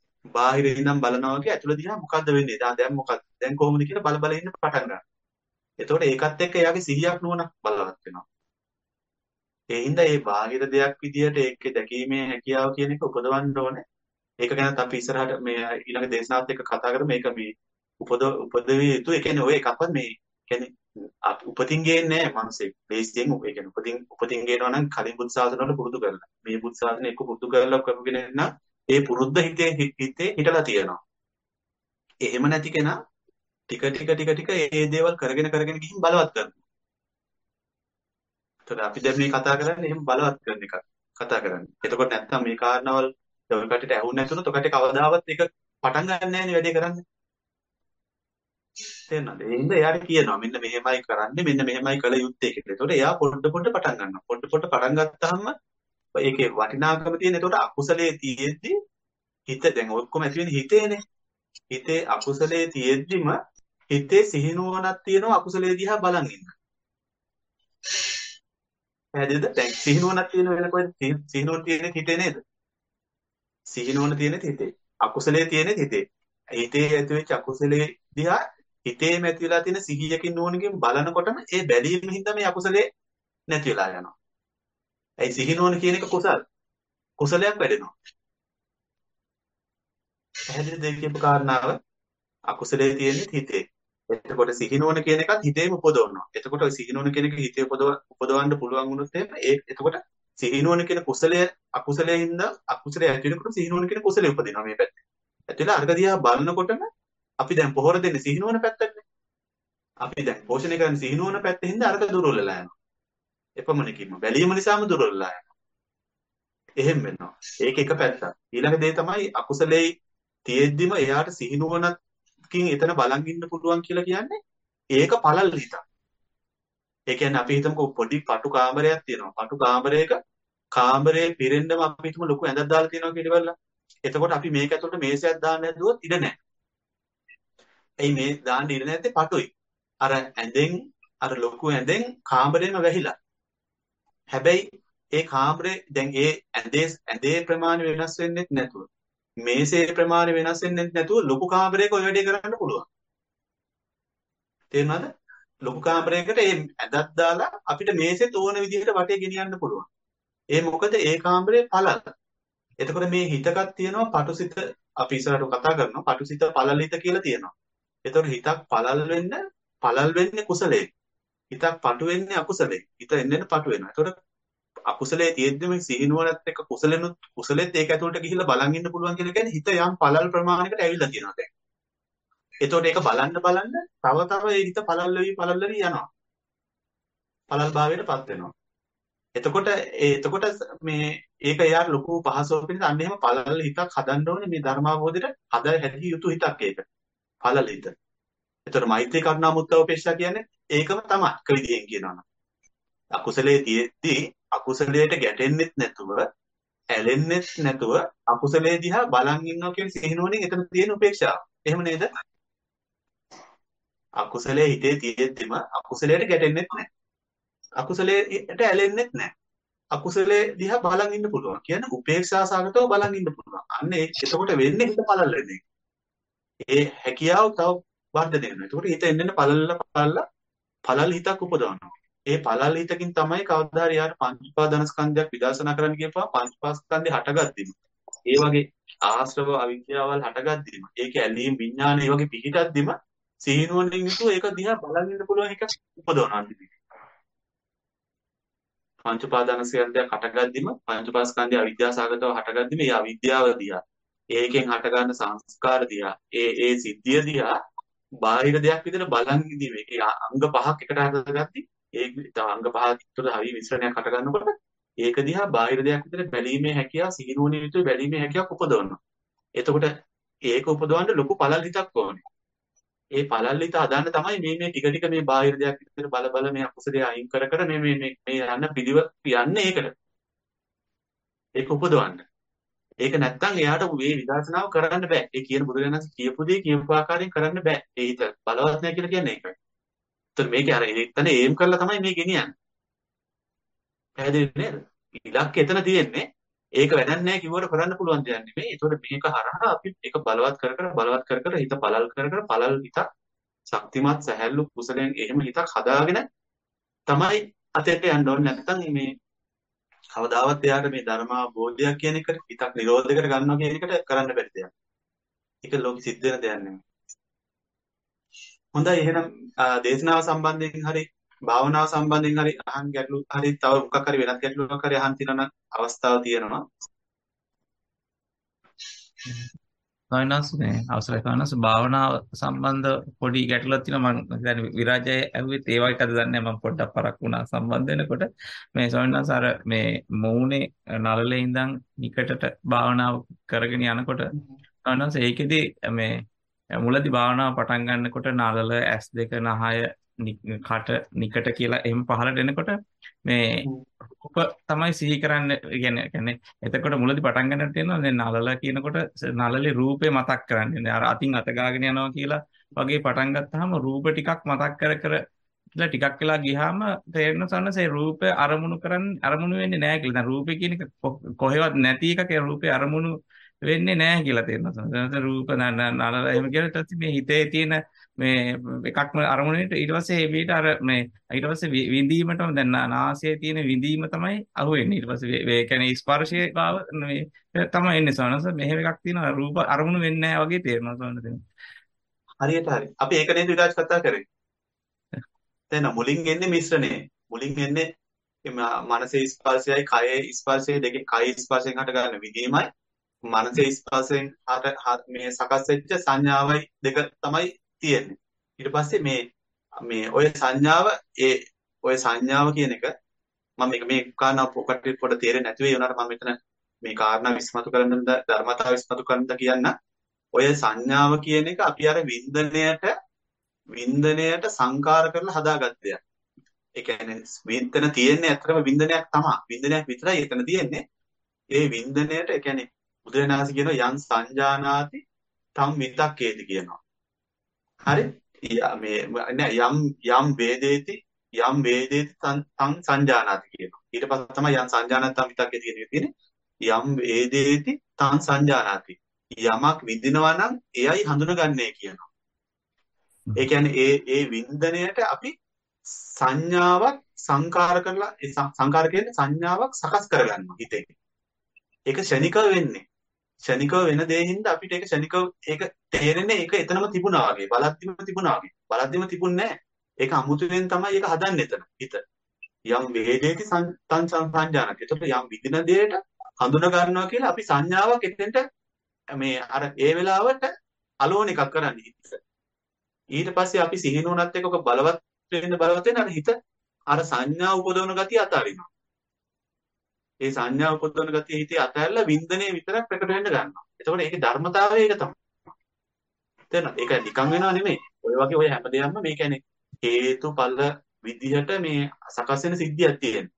බාහිර ඉඳන් බලනවා වගේ ඇතුළ දිහා මොකද්ද වෙන්නේ? දැන් දැන් මොකද්ද? දැන් කොහොමද කියලා බල බල ඉන්න පටන් ගන්නවා. එතකොට ඒකත් එක්ක එයාගේ සිහියක් නුවණක් බලවත් වෙනවා. ඒ හින්දා මේ බාහිර දෙයක් විදියට ඒකේ දැකීමේ හැකියාව කියන එක උපදවන්න ඕනේ. ඒක ගැනත් අපි ඉස්සරහට මේ ඊළඟ දේශනාවත් එක්ක කතා කරමු. මේක මේ උපද උපදවිය යුතු. ඒ කියන්නේ ඔය එකක්වත් මේ කියන්නේ අපි උපතින් ගේන්නේ නැහැ මිනිස්සෙක්. දේශයෙන් ඒ කියන්නේ උපතින් උපතින් ගේනවා නම් කලින් බුද්ධ ශාසන වල පුරුදු කරලා. මේ බුද්ධ ශාසනය එක්ක පුරුදු කරලා කරගෙන නම් ඒ පුරුද්ද හිතේ හිතේ හිටලා තියෙනවා. එහෙම නැති කෙනා ටික ටික ටික ටික මේ දේවල් කරගෙන කරගෙන ගිහින් බලවත් කරනවා. එතකොට අපි දැන් මේ කතා කරන්නේ එහෙම බලවත් කරන එක කතා කරන්නේ. එතකොට නැත්තම් මේ කාරණාවල් ඔය කටට ඇහුන්නේ නැතුනොත් ඔය කටේ කවදාවත් ඒක පටන් ගන්න නැහැ නේ වැඩේ කරන්නේ. තේරෙනවද? ඒ හින්දා එයාට කියනවා මෙන්න මෙහෙමයි කරන්නේ මෙන්න මෙහෙමයි කළ යුත්තේ කියලා. එතකොට එයා පොඩ පොඩ පටන් ගන්නවා. පොඩ පොඩ පටන් ගත්තාම ඒකේ වටිනාකම තියෙන. එතකොට අකුසලයේ තියෙද්දි හිත දැන් ඔක්කොම ඇති වෙන්නේ හිතේනේ. හිතේ අකුසලයේ තියෙද්දිම හිතේ සිහිනුවණක් තියෙනවා අකුසලයේ දිහා බලන් ඉන්න. පැහැදිලිද? දැන් සිහිනුවණක් තියෙන වෙන කොහෙද? සිහිනුවණ තියෙන්නේ හිතේ නේද? සිහිනුවණ තියෙන්නේ හිතේ. අකුසලයේ තියෙන්නේ හිතේ. හිතේ ඇති වෙච්ච අකුසලයේ දිහා හිතේම ඇති වෙලා තියෙන සිහියකින් නුවණකින් බලනකොටම ඒ බැලීම හින්දා මේ අකුසලයේ නැති වෙලා යනවා. ඒ සිහිනුවණ කියන එක කුසල. කුසලයක් වැඩෙනවා. පැහැදිලිද ඒ කියපු කාරණාව? අකුසලයේ තියෙන්නේ හිතේ. එතකොට සිහිනුවණ කියන එකත් හිතේම උපදවනවා. එතකොට ඔය සිහිනුවණ කියන එක හිතේ උපදව උපදවන්න පුළුවන් වුණොත් එහෙම ඒ එතකොට සිහිනුවණ කියන කුසලය අකුසලයේ හින්දා අකුසලයේ ඇති වෙනකොට සිහිනුවණ කියන කුසලයේ උපදිනවා මේ පැත්තේ. ඇතුළේ අර්ග දිහා බලනකොටම අපි දැන් පොහොර දෙන්නේ සිහිනුවණ පැත්තටනේ. අපි දැන් පෝෂණය කරන්නේ සිහිනුවණ පැත්තේ හින්දා අර්ග දුර්වල වෙලා යනවා. එපමණකින්ම බැලීම නිසාම දුර්වල වෙලා යනවා. එහෙම වෙනවා. ඒක එක පැත්තක්. ඊළඟ දේ තමයි අකුසලයේ තියෙද්දිම එයාට සිහිනුවණකින් එතන බලන් ඉන්න පුළුවන් කියලා කියන්නේ ඒක පළල් හිතක්. ඒ කියන්නේ අපි හිතමුකෝ පොඩි පටු කාමරයක් තියෙනවා. පටු කාමරයක කාමරේ පිරෙන්නම අපි හිතමු ලොකු ඇඳක් දාලා තියෙනවා කියලා බලලා. එතකොට අපි මේක ඇතුළට මේසයක් දාන්න හැදුවොත් ඉඩ නැහැ. එයි මේ දාන්න ඉඩ නැත්තේ පටුයි. අර ඇඳෙන් අර ලොකු ඇඳෙන් කාමරේම වැහිලා. හැබැයි ඒ කාමරේ දැන් ඒ ඇඳේ ඇඳේ ප්‍රමාණය වෙනස් වෙන්නේ නැතුව මේසේ ප්‍රමාණය වෙනස් වෙන්නේ නැතුව ලොකු කාමරයක ඔය වැඩේ කරන්න පුළුවන්. තේරුණාද? ලොකු කාමරයකට ඒ ඇඳක් දාලා අපිට මේසෙත් ඕන විදිහට වටේ ගෙනියන්න පුළුවන්. ඒ මොකද ඒ කාමරේ පළල්. එතකොට මේ හිතකක් තියෙනවා පටුසිත අපි ඉස්සරහට කතා කරනවා පටුසිත පළලිත කියලා තියෙනවා. එතකොට හිතක් පළල් වෙන්න පළල් වෙන්නේ කුසලයේ. හිතක් පටු වෙන්නේ අකුසලයේ. හිත එන්නෙන් පටු වෙනවා. එතකොට අකුසලයේ තියෙද්දිම සිහිනුවණත් එක්ක කුසලෙනුත් කුසලෙත් ඒක ඇතුළට ගිහිල්ලා බලන් ඉන්න පුළුවන් කියලා කියන්නේ හිත යම් පළල් ප්‍රමාණයකට ඇවිල්ලා තියෙනවා දැන්. එතකොට ඒක බලන්න බලන්න තව තව ඒ හිත පළල් වෙවි පළල් වෙවි යනවා. පළල් භාවයටපත් වෙනවා. එතකොට ඒ එතකොට මේ ඒක යාර ලොකු පහසුවක් පිණිස අන්න එහෙම පළල් හිතක් හදන්න ඕනේ මේ ධර්මාවබෝධයට හද හැදිය යුතු හිතක් ඒක. පළල් හිත. එතකොට මෛත්‍රී කරුණා මුත්තව උපේක්ෂා කියන්නේ ඒකම තමයි එක විදිහෙන් කියනවා නම්. අකුසලයේ තියෙද්දී අකුසලයට ගැටෙන්නෙත් නැතුව ඇලෙන්නෙත් නැතුව අකුසලයේ දිහා බලන් ඉන්නවා කියන සිහිනුවණින් එතන තියෙන උපේක්ෂාව. එහෙම නේද? අකුසලයේ හිතේ තියෙද්දිම අකුසලයට ගැටෙන්නෙත් නැහැ. අකුසලයට ඇලෙන්නෙත් නැහැ. අකුසලයේ දිහා බලන් ඉන්න පුළුවන්. කියන්නේ උපේක්ෂා සාගතව බලන් ඉන්න පුළුවන්. අන්න ඒ එතකොට වෙන්නේ හිත පළල් වෙන්නේ. ඒ හැකියාව තව වර්ධනය වෙනවා. එතකොට හිත එන්න පළල්ල පළල්ල පළල් හිතක් උපදවනවා. ඒ පළල් හිතකින් තමයි කවදා හරි යාට පංච උපාදානස්කන්ධයක් විදර්ශනා කරන්න කියපුවා පංච උපාදානස්කන්ධය හටගද්දිම. ඒ වගේ ආශ්‍රව අවිද්‍යාවල් හටගද්දිම. ඒකේ ඇලීම් විඥාන ඒ වගේ පිහිටද්දිම සීනුවණින් යුතුව ඒක දිහා බලන් ඉන්න පුළුවන් එකක් උපදවනවා අන්තිමට. පංච උපාදානස්කන්ධයක් හටගද්දිම පංච උපාදානස්කන්ධය අවිද්‍යාසගතව හටගද්දිම ඒ අවිද්‍යාව දිහා ඒකෙන් හටගන්න සංස්කාර දිහා ඒ ඒ සිද්ධිය දිහා බාහිර දෙයක් විදිහට බලන් ඉඳීම. ඒකේ අංග පහක් එකට හදාගatti ඒ අංග පහක් තුළ හරි මිශ්‍රණයක් හට ගන්නකොට ඒක දිහා බාහිර දෙයක් විදිහට බැලීමේ හැකියාව සිහිනුවණින් යුතුව බැලීමේ හැකියාවක් උපදවනවා. එතකොට ඒක උපදවන්න ලොකු පළල් හිතක් ඕනේ. ඒ පළල් හිත හදාන්න තමයි මේ මේ ටික ටික මේ බාහිර දෙයක් විදිහට බල බල මේ අකුසලයේ අයින් කර කර මේ මේ මේ යන්න පිළිව යන්නේ ඒකට. ඒක උපදවන්න. ඒක නැත්තම් එයාට මේ විදර්ශනාව කරන්න බෑ. ඒ කියන බුදුරජාණන් කියපු දේ කියපු ආකාරයෙන් කරන්න බෑ. ඒ හිත බලවත් නැහැ කියලා කියන්නේ ඒකයි. ඒතර මේකේ අර එතන ඒම් කරලා තමයි මේ ගෙනියන්නේ. පැහැදිලි නේද? ඉලක්කය එතන තියෙන්නේ. ඒක වැඩක් නැහැ කිව්වට කරන්න පුළුවන් දෙයක් නෙමෙයි. ඒතකොට මේක හරහා අපි ඒක බලවත් කර කර බලවත් කර කර හිත පළල් කර කර පළල් හිත ශක්තිමත් සැහැල්ලු කුසලයෙන් එහෙම හිතක් හදාගෙන තමයි අතෙට යන්න ඕනේ. නැත්නම් මේ කවදාවත් එයාට මේ ධර්මාබෝධයක් කියන එකට හිතක් නිරෝධයකට ගන්නවා කියන එකට කරන්න බැරි දෙයක්. ඒක ලෝකෙ සිද්ධ වෙන දෙයක් නෙමෙයි. හොඳයි එහෙනම් දේශනාව සම්බන්ධයෙන් හරි භාවනාව සම්බන්ධයෙන් හරි අහන් ගැටලු හරි තව මොකක් හරි වෙනත් ගැටලුවක් හරි අහන් තියෙනවා නම් අවස්ථාව තියෙනවා. සවිනාස් මේ අවසරයි සවිනාස් භාවනාව සම්බන්ධ පොඩි ගැටලුවක් තියෙනවා මම දැන් විරාජය ඇහුවෙත් ඒ වගේ කද දන්නේ මම පොඩ්ඩක් පරක් වුණා සම්බන්ධ වෙනකොට මේ සවිනාස් අර මේ මූණේ නළලේ ඉඳන් නිකටට භාවනාව කරගෙන යනකොට සවිනාස් ඒකෙදි මේ මුලදී භාවනාව පටන් ගන්නකොට නළල ඇස් දෙක නහය කට නිකට කියලා එහෙම පහළට එනකොට මේ රූප තමයි සිහි කරන්න කියන්නේ කියන්නේ එතකොට මුලදී පටන් ගන්නට තියෙනවා දැන් නළල කියනකොට නළලේ රූපේ මතක් කරන්නේ අර අතින් අත ගාගෙන යනවා කියලා වගේ පටන් ගත්තාම රූප ටිකක් මතක් කර කර කියලා ටිකක් වෙලා ගියාම තේරෙන සන්නස ඒ රූපේ අරමුණු කරන්නේ අරමුණු වෙන්නේ නැහැ කියලා. දැන් රූපේ කියන එක කොහෙවත් නැති එකක ඒ රූපේ අරමුණු වෙන්නේ නැහැ කියලා තේරෙනවා. සන්නස රූප නළල එහෙම කියලා ඊට පස්සේ මේ හිතේ තියෙන මේ එකක්ම අරමුණේට ඊට පස්සේ මේ පිට අර මේ ඊට පස්සේ විඳීමටම දැන් නාසයේ තියෙන විඳීම තමයි අහුවෙන්නේ. ඊට පස්සේ ඒ කියන්නේ ස්පර්ශයේ බව මේ තමයි එන්නේ සවනස. මෙහෙම එකක් තියෙනවා රූප අරමුණු වෙන්නේ නැහැ වගේ තේරෙනවා සවනස. හරියට හරි. අපි ඒක නේද විලාස් කතා කරේ. දැන් මුලින් එන්නේ මිශ්‍රණය. මුලින් එන්නේ මනසේ ස්පර්ශයයි කයේ ස්පර්ශයයි දෙකේ කයේ ස්පර්ශයෙන් හට ගන්න විදීමයි මනසේ ස්පර්ශයෙන් හට මේ සකස් වෙච්ච සංඥාවයි දෙක තමයි තියෙන්නේ. ඊට පස්සේ මේ මේ ඔය සංඥාව ඒ ඔය සංඥාව කියන එක මම මේක මේ කාරණා පොකට පොඩ තේරෙන්නේ නැති වෙයි උනාට මම මෙතන මේ කාරණා විස්මතු කරන්න ධර්මතාව විස්මතු කරන්න කියන්න. ඔය සංඥාව කියන එක අපි අර වින්දනයට වින්දනයට සංකාර කරලා හදාගත්ත දෙයක්. ඒ කියන්නේ වින්දන තියෙන්නේ අතරම වින්දනයක් තමයි. වින්දනයක් විතරයි එතන තියෙන්නේ. ඒ වින්දනයට ඒ කියන්නේ බුදුරණාහි කියන යම් සංජානාති තම් විතක්කේති කියනවා. හරි මේ නෑ යම් යම් වේදේති යම් වේදේති තං සංජානාති කියනවා. ඊට පස්සේ තමයි යම් සංජානාති තම් විතක්කේති කියන එක තියෙන්නේ. යම් වේදේති තං සංජානාති. යමක් විඳිනවා නම් එයයි හඳුනගන්නේ කියනවා. ඒ කියන්නේ ඒ ඒ වින්දනයට අපි සංඥාවක් සංකාර කරලා ඒ සංකාර කියන්නේ සංඥාවක් සකස් කරගන්නවා හිතේ. ඒක ෂණිකව වෙන්නේ. ෂණිකව වෙන දේ හින්දා අපිට ඒක ෂණිකව ඒක තේරෙන්නේ ඒක එතනම තිබුණා වගේ බලද්දිම තිබුණා වගේ. බලද්දිම තිබුණේ නැහැ. ඒක අමුතුවෙන් තමයි ඒක හදන්නේ එතන හිත. යම් වේදේති තං සංජානක. එතකොට යම් විදින දෙයට හඳුන ගන්නවා කියලා අපි සංඥාවක් එතෙන්ට මේ අර ඒ වෙලාවට අලෝන එකක් කරන්නේ හිත. ඊට පස්සේ අපි සිහිනුවණත් එක්ක ඔක බලවත් වෙන බලවත් වෙන අර හිත අර සංඥා උපදවන ගතිය අතාරිනවා. ඒ සංඥා උපදවන ගතිය හිතේ අතහැරලා වින්දනයේ විතරක් ප්‍රකට වෙන්න ගන්නවා. එතකොට ඒකේ ධර්මතාවය ඒක තමයි. තේරෙනවද? ඒක නිකන් වෙනව නෙමෙයි. ඔය වගේ ඔය හැමදේම මේ කියන්නේ හේතුඵල විදිහට මේ සකස් වෙන සිද්ධියක් තියෙනවා.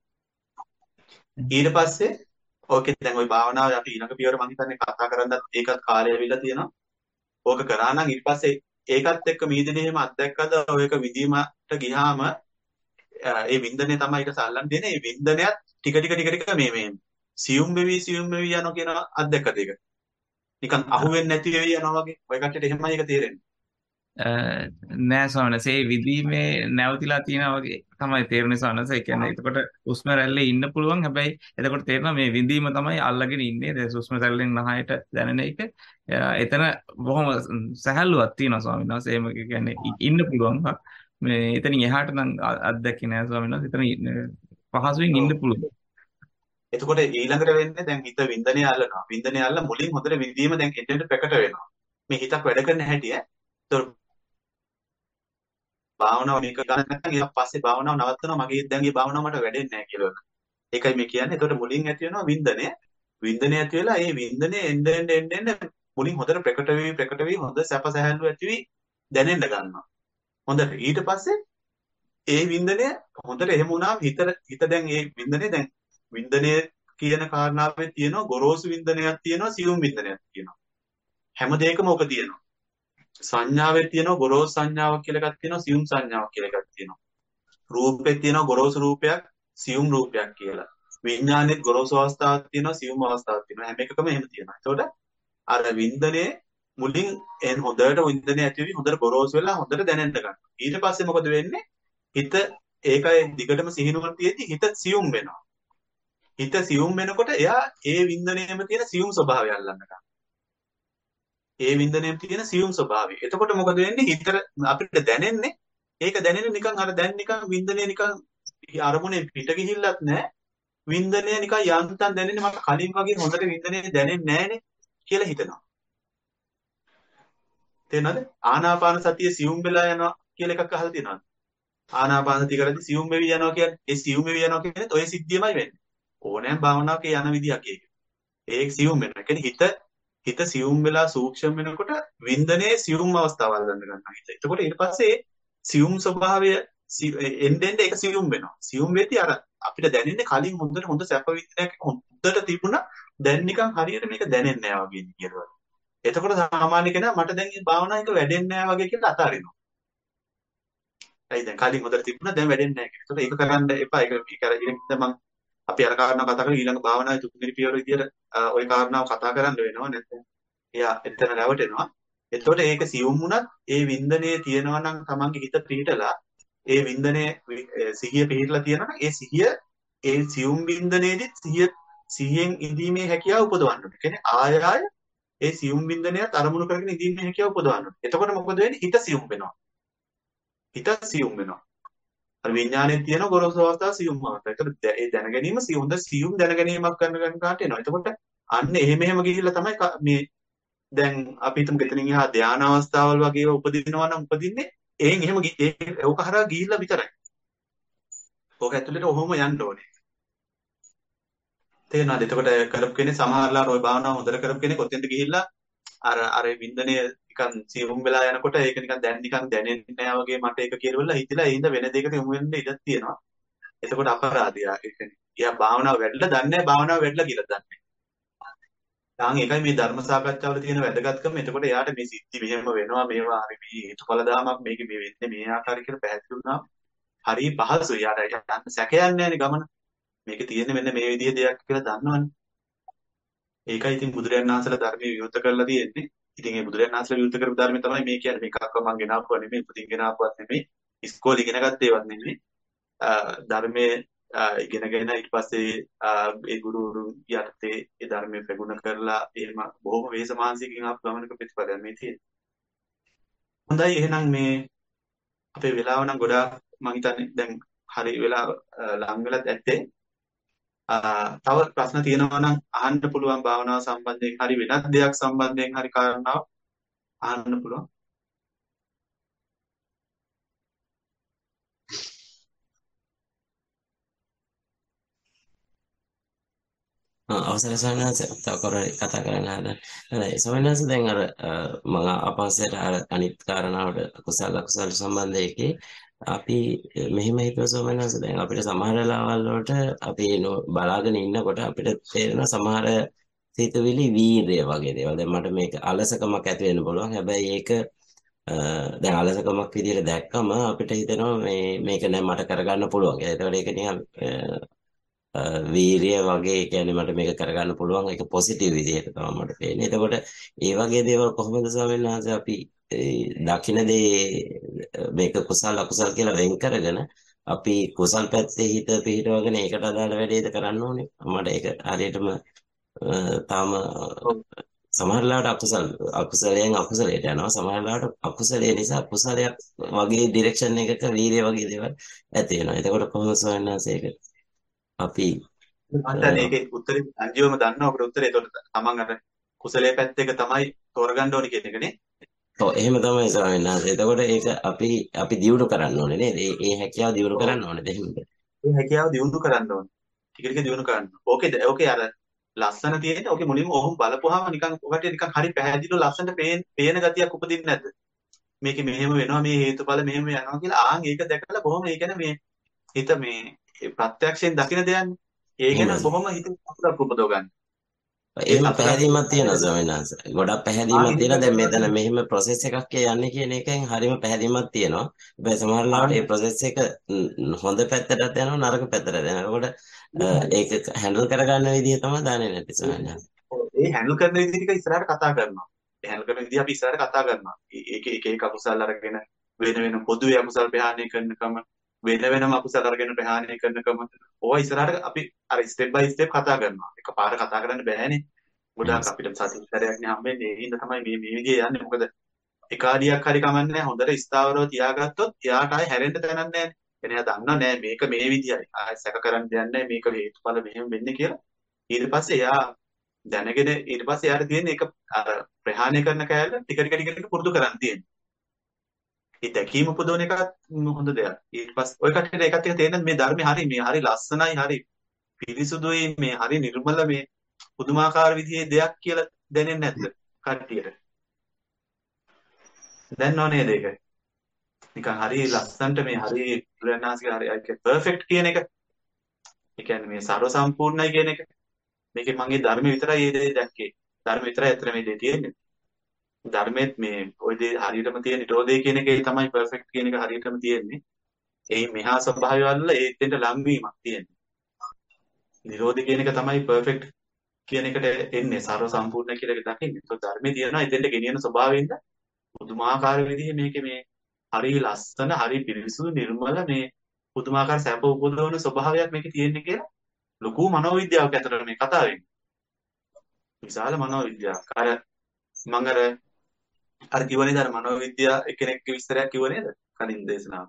ඊට පස්සේ ඕකේ දැන් ওই භාවනාව අපි ඊළඟ පියවර මම හිතන්නේ කතා කරන්නත් ඒකත් කාලය ඇවිල්ලා තියෙනවා. ඕක කරා නම් ඊට පස්සේ ඒකත් එක්ක මීදිනේ එහෙම අත්දැක්කද ඔයක විදීමට ගියාම ඒ වින්දනය තමයි ඊට සල්ලම් දෙන්නේ. ඒ වින්දනයත් ටික ටික ටික ටික මේ මේ සියුම් වෙවි සියුම් වෙවි යනවා කියන අත්දැකද ඒක. නිකන් අහුවෙන්නේ නැති වෙවි යනවා වගේ. ඔය කට්ටියට එහෙමයි ඒක තේරෙන්නේ. නෑ සවනස ඒ විදීමේ නැවතිලා තියෙනවා වගේ තමයි තේරෙන්නේ සවනස. ඒ කියන්නේ එතකොට උස්ම රැල්ලේ ඉන්න පුළුවන්. හැබැයි එතකොට තේරෙනවා මේ විදීම තමයි අල්ලගෙන ඉන්නේ. ඒ උස්ම රැල්ලෙන් නහයට දැනෙන එක. එතන බොහොම සැහැල්ලුවක් තියෙනවා ස්වාමීන් වහන්සේ. එහෙම කියන්නේ ඉන්න පුළුවන්. මේ එතනින් එහාට නම් අත්දැකේ නෑ ස්වාමීන් වහන්සේ. එතන පහසුවෙන් ඉන්න පුළුවන්. එතකොට ඊළඟට වෙන්නේ දැන් හිත වින්දනය අල්ලනවා. වින්දනය අල්ල මුලින් හොඳට විදීම දැන් එතෙන්ට ප්‍රකට වෙනවා. මේ හිතක් වැඩ කරන හැටි ඈ. ඒතකොට භාවනාව මේක ගන්න නැත්නම් ඊට පස්සේ භාවනාව නවත්තනවා. මගේ දැන් මේ භාවනාව මට වැඩෙන්නේ නැහැ කියලා. ඒකයි මේ කියන්නේ. එතකොට මුලින් ඇති වෙනවා වින්දනය. වින්දනය ඇති වෙලා ඒ වින්දනය එන්න එන්න එන්න එන්න මුලින් හොඳට ප්‍රකට වෙවි ප්‍රකට වෙවි හොඳ සැප සැහැල්ලු ඇති වෙවි දැනෙන්න ගන්නවා. හොඳට ඊට පස්සේ ඒ වින්දනය හොඳට එහෙම වුණාම හිත හිත දැන් ඒ වින්දනය දැන් වින්දනය කියන කාරණාවේ තියෙනවා ගොරෝසු වින්දනයක් තියෙනවා සියුම් වින්දනයක් තියෙනවා. හැම දෙයකම ඕක තියෙනවා. සංඥාවේ තියෙනවා ගොරෝසු සංඥාවක් කියලා එකක් තියෙනවා සියුම් සංඥාවක් කියලා එකක් තියෙනවා. රූපේ තියෙනවා ගොරෝසු රූපයක් සියුම් රූපයක් කියලා. විඥානෙත් ගොරෝසු අවස්ථාවක් තියෙනවා සියුම් අවස්ථාවක් තියෙනවා. හැම එකකම එහෙම තියෙනවා. ඒතකොට අර වින්දනයේ මුලින් එන් හොඳට වින්දනය ඇති වෙවි හොඳට ගොරෝසු වෙලා හොඳට දැනෙන්න ගන්නවා. ඊට පස්සේ මොකද වෙන්නේ? හිත ඒකයි දිගටම සිහිනුවර තියෙද්දි හිත සියුම් වෙනවා. හිත සියුම් වෙනකොට එයා ඒ වින්දනයේම තියෙන සියුම් ස්වභාවය අල්ලන්න ගන්නවා. ඒ වින්දනයේම තියෙන සියුම් ස්වභාවය. එතකොට මොකද වෙන්නේ? හිතට අපිට දැනෙන්නේ ඒක දැනෙන්නේ නිකන් අර දැන් නිකන් වින්දනය නිකන් අරමුණේ පිට ගිහිල්ලත් නැහැ. වින්දනය නිකන් යන්තම් දැනෙන්නේ මට කලින් වගේ හොඳට වින්දනය දැනෙන්නේ නැහනේ කියලා හිතනවා. තේරෙනවද? ආනාපාන සතිය සියුම් වෙලා යනවා කියලා එකක් අහලා තියෙනවද? ආනාපාන සතිය කරද්දී සියුම් වෙවි යනවා කියන්නේ ඒ සියුම් වෙවි යනවා කියන්නේ ඔය සිද්ධියමයි වෙන්නේ. ඕනෑම භාවනාවක යන විදියක් ඒක. ඒක සියුම් වෙනවා. ඒ කියන්නේ හිත හිත සියුම් වෙලා සූක්ෂම වෙනකොට වින්දනයේ සියුම් අවස්ථාවල් ගන්න ගන්නවා හිත. එතකොට ඊට පස්සේ සියුම් ස්වභාවය එන්නෙන් ඒක සියුම් වෙනවා. සියුම් වෙද්දී අර අපිට දැනෙන්නේ කලින් හොඳට හොඳ සැප විඳිනයක් හොඳට තිබුණා. දැන් නිකන් හරියට මේක දැනෙන්නේ නැහැ වගේ කියලා. එතකොට සාමාන්‍ය කෙනා මට දැන් මේ භාවනාව එක වැඩෙන්නේ නැහැ වගේ කියලා අතාරිනවා. ඇයි දැන් කලින් හොඳට තිබුණා දැන් වැඩෙන්නේ නැහැ කියලා. ඒකට ඒක කරන්න එපා. ඒක ඒක අර ඊළඟට මම අපි අර කාරණාව කතා කරලා ඊළඟ භාවනාවේ තුන්වෙනි පියවර විදියට ওই කාරණාව කතා කරන්න වෙනවා නැත්නම් එයා එතන රැවටෙනවා. එතකොට ඒක සියුම් වුණත් ඒ වින්දනයේ තියෙනවා නම් තමන්ගේ හිත පිහිටලා ඒ වින්දනයේ සිහිය පිහිටලා තියෙනවා නම් ඒ සිහිය ඒ සියුම් වින්දනයේදී සිහිය සිහියෙන් ඉඳීමේ හැකියාව උපදවන්න ඕනේ. කියන්නේ ආය ආය ඒ සියුම් වින්දනයත් අරමුණු කරගෙන ඉඳීමේ හැකියාව උපදවන්න ඕනේ. එතකොට මොකද වෙන්නේ? හිත සියුම් වෙනවා. හිත සියුම් වෙනවා. අර විඥානයේ තියෙන ගොරෝසු අවස්ථාව සියුම් අවස්ථාව. ඒකට ඒ දැන ගැනීම සියුම් හොඳ සියුම් දැන ගැනීමක් කරන ගන්න කාට එනවා. එතකොට අන්න එහෙම එහෙම ගිහිල්ලා තමයි මේ දැන් අපි හිතමු එතනින් එහා ධානා අවස්ථාවල් වගේ උපදිනවා නම් උපදින්නේ එහෙන් එහෙම ඒක හරහා ගිහිල්ලා විතරයි. ඕක ඇතුළේට ඔහොම යන්න ඕනේ. තේරෙනවද? එතකොට කරපු කෙනේ සමහරලා ওই භාවනාව හොඳට කරපු කෙනෙක් ඔතෙන්ට ගිහිල්ලා අර අර වින්දනය නිකන් සියුම් වෙලා යනකොට ඒක නිකන් දැන් නිකන් දැනෙන්නේ නැහැ වගේ මට ඒක කියලා හිතලා ඒ ඉඳ වෙන දෙයකට යොමු වෙන්න ඉඩක් තියෙනවා. එතකොට අපරාධය. ඒ කියන්නේ එයා භාවනාව වැඩිලා දන්නේ නැහැ භාවනාව වැඩිලා කියලා දන්නේ. තාන් ඒකයි මේ ධර්ම සාකච්ඡාවල තියෙන වැදගත්කම. එතකොට එයාට මේ සිද්ධි මෙහෙම වෙනවා මේවා හරි මේ හේතුඵල දාමක් මේක මේ වෙන්නේ මේ ආකාරය කියලා පැහැදිලි වුණා. හරි පහසුයි. යාට යන්න සැකයක් නැහැ ගමන. මේක තියෙන්නේ මෙන්න මේ විදිහේ දෙයක් කියලා දන්නවනේ. ඒකයි ඉතින් බුදුරජාණන් වහන්සේලා ධර්මයේ විවෘත කරලා තියෙන්නේ. ඉතින් මේ බුදුරජාණන් වහන්සේලා විවෘත කරපු ධර්මය තමයි මේ කියන්නේ. මේකක්ව මම ගෙනාවුවා නෙමෙයි, උපතින් ගෙනාවුවත් නෙමෙයි, ඉස්කෝලේ ඉගෙන ගත්ත ඒවත් නෙමෙයි. ධර්මයේ ඉගෙනගෙන ඊට පස්සේ ඒ ගුරුවරු යටතේ ඒ ධර්මයේ ප්‍රගුණ කරලා එහෙම බොහොම වේස මානසිකකින් ආපු ගමනක ප්‍රතිඵලයක් මේ තියෙන්නේ. හොඳයි එහෙනම් මේ අපේ වෙලාව නම් ගොඩාක් මම හිතන්නේ දැන් හරි වෙලා ලඟ වෙලත් ඇත්තේ. තව ප්‍රශ්න තියෙනවා නම් අහන්න පුළුවන් භාවනාව සම්බන්ධයෙන් හරි වෙනත් දෙයක් සම්බන්ධයෙන් හරි කාරණාව අහන්න පුළුවන්. අවසර සවනස තව කරේ කතා කරන්න හදන. හරි සවනස දැන් අර මම අපහසයට අර අනිත් කාරණාවට කුසල අකුසල සම්බන්ධයකේ අපි මෙහෙම හිතුව සවනස දැන් අපිට සමහර වෙලාවල් වලට අපි බලාගෙන ඉන්නකොට අපිට තේරෙන සමහර සිතුවිලි වීරය වගේ දේවල්. දැන් මට මේක අලසකමක් ඇති වෙන්න පුළුවන්. හැබැයි ඒක දැන් අලසකමක් විදිහට දැක්කම අපිට හිතෙනවා මේ මේක නෑ මට කරගන්න පුළුවන්. ඒතකොට ඒක නිකන් වීරිය වගේ කියන්නේ මට මේක කරගන්න පුළුවන් ඒක පොසිටිව් විදිහට තමයි මට පේන්නේ. එතකොට ඒ වගේ දේවල් කොහොමද ස්වාමීන් වහන්සේ අපි දකින්න දේ මේක කුසල අකුසල කියලා වෙන් කරගෙන අපි කුසල් පැත්තේ හිත පිහිටවගෙන ඒකට අදාළ වැඩේද කරන්න ඕනේ. මට ඒක හරියටම තාම සමහරලාට අකුසල අකුසලයෙන් අකුසලයට යනවා. සමහරලාට අකුසලයේ නිසා කුසලයක් වගේ ඩිරෙක්ෂන් එකක වීරිය වගේ දේවල් ඇති වෙනවා. එතකොට කොහොමද ස්වාමීන් වහන්සේ ඒක අපි මට මේකේ උත්තරේ අංජිවම දන්නවා අපේ උත්තරේ. ඒතකොට තමන් අර කුසලයේ පැත්ත එක තමයි තෝරගන්න ඕනේ කියන එකනේ. ඔව් එහෙම තමයි ස්වාමීන් වහන්සේ. එතකොට ඒක අපි අපි දියුණු කරන්න ඕනේ නේද? ඒ ඒ හැකියාව දියුණු කරන්න ඕනේ දෙහින්ද. ඒ හැකියාව දියුණු කරන්න ඕනේ. ටික ටික දියුණු කරන්න. ඕකේ ඕකේ අර ලස්සන තියෙන ඕකේ මුලින්ම ඔහොම බලපුවාම නිකන් ඔකට නිකන් හරි පැහැදිලිව ලස්සනට පේන පේන ගතියක් උපදින්නේ නැද්ද? මේකේ මෙහෙම වෙනවා මේ හේතුඵල මෙහෙම යනවා කියලා ආන් ඒක දැකලා බොහොම ඒ කියන්නේ මේ හිත මේ ප්‍රත්‍යක්ෂයෙන් දකින දෙයක්නේ. ඒ ගැන බොහොම හිතින් අපුරක් උපදව ගන්න. එහෙම පැහැදීමක් තියෙනවා ස්වාමීන් වහන්සේ. ගොඩක් පැහැදීමක් තියෙනවා. දැන් මෙතන මෙහෙම process එකක් යන්නේ කියන එකෙන් හරියම පැහැදීමක් තියෙනවා. හැබැයි සමහර ලාවට මේ process එක හොඳ පැත්තටත් යනවා නරක පැත්තටත් යනවා. ඒකට ඒක හැන්ඩල් කරගන්න විදිහ තමයි දන්නේ නැති ස්වාමීන් වහන්සේ. ඒ හැන්ඩල් කරන විදිහ ටික ඉස්සරහට කතා කරනවා. හැල් කරන විදිහ අපි ඉස්සරහට කතා කරනවා. ඒක එක එක අකුසල් අරගෙන වෙන වෙන පොදුවේ අකුසල් ප්‍රහාණය කරනකම වෙන වෙනම අකුසල් අරගෙන ප්‍රහාණය කරනකම ඕවා ඉස්සරහට අපි අර ස්ටෙප් බයි ස්ටෙප් කතා කරනවා. එකපාර කතා කරන්න බෑනේ. ගොඩාක් yes. අපිට සතිස්තරයක්නේ හම්බෙන්නේ. ඒ හින්දා තමයි මේ මේ විදිහේ යන්නේ. මොකද එක අඩියක් හරි කමන්නේ හොඳට ස්ථාවරව තියාගත්තොත් එයාට ආයේ හැරෙන්න තැනක් නැහැ. එනේ එයා දන්නවා නෑ මේක මේ විදියයි. ආයෙ සැක කරන්න දෙයක් නැහැ. මේක හේතුඵල මෙහෙම වෙන්නේ කියලා. ඊට පස්සේ එයා දැනගෙන ඊට පස්සේ එයාට තියෙන එක අර ප්‍රහාණය කරන කෑල්ල ටික ටික ටික ටික පුරුදු කරන් තියෙන්නේ. ඒ දැකීම උපදවන එකත් හොඳ දෙයක්. ඊට පස්සේ ඔය කට්ටියට ඒකත් එක තේරෙන මේ ධර්මේ හරි මේ හරි ලස්සනයි හරි පිරිසුදුයි මේ හරි නිර්මල මේ පුදුමාකාර විදිහේ දෙයක් කියලා දැනෙන්නේ නැද්ද කට්ටියට? දැන් ඕනේ නේද ඒක? නිකන් හරි ලස්සනට මේ හරි බුදුරණාහිගේ හරි ඒක පර්ෆෙක්ට් කියන එක. ඒ කියන්නේ මේ ਸਰව සම්පූර්ණයි කියන එක. මේකේ මම ඒ ධර්ම විතරයි ඒ දේ දැක්කේ. ධර්ම විතරයි අතර මේ දේ තියෙන්නේ. ධර්මෙත් මේ ওই දේ හරියටම තියෙන නිරෝධය කියන එකේ තමයි පර්ෆෙක්ට් කියන එක හරියටම තියෙන්නේ. ඒ මෙහා ස්වභාවය වල ඒ දෙන්න ලංවීමක් තියෙන්නේ. නිරෝධය කියන එක තමයි පර්ෆෙක්ට් කියන එකට එන්නේ ਸਰව සම්පූර්ණ කියලා එක දකින්නේ. ඒක ධර්මයේ තියෙනවා එතෙන්ට ගෙනියන ස්වභාවයෙන්ද පුදුමාකාර විදිහේ මේකේ මේ හරි ලස්සන හරි පිරිසුදු නිර්මල මේ පුදුමාකාර සැප උපදවන ස්වභාවයක් මේකේ තියෙන්නේ කියලා ලොකු මනෝවිද්‍යාවක් ඇතුළත මේ කතා වෙන්නේ. විශාල මනෝවිද්‍යාවක්. අර මම අර අර කිව්ව නේද අර මනෝවිද්‍යාව කෙනෙක්ගේ විස්තරයක් කිව්ව නේද? කලින් දේශනාව.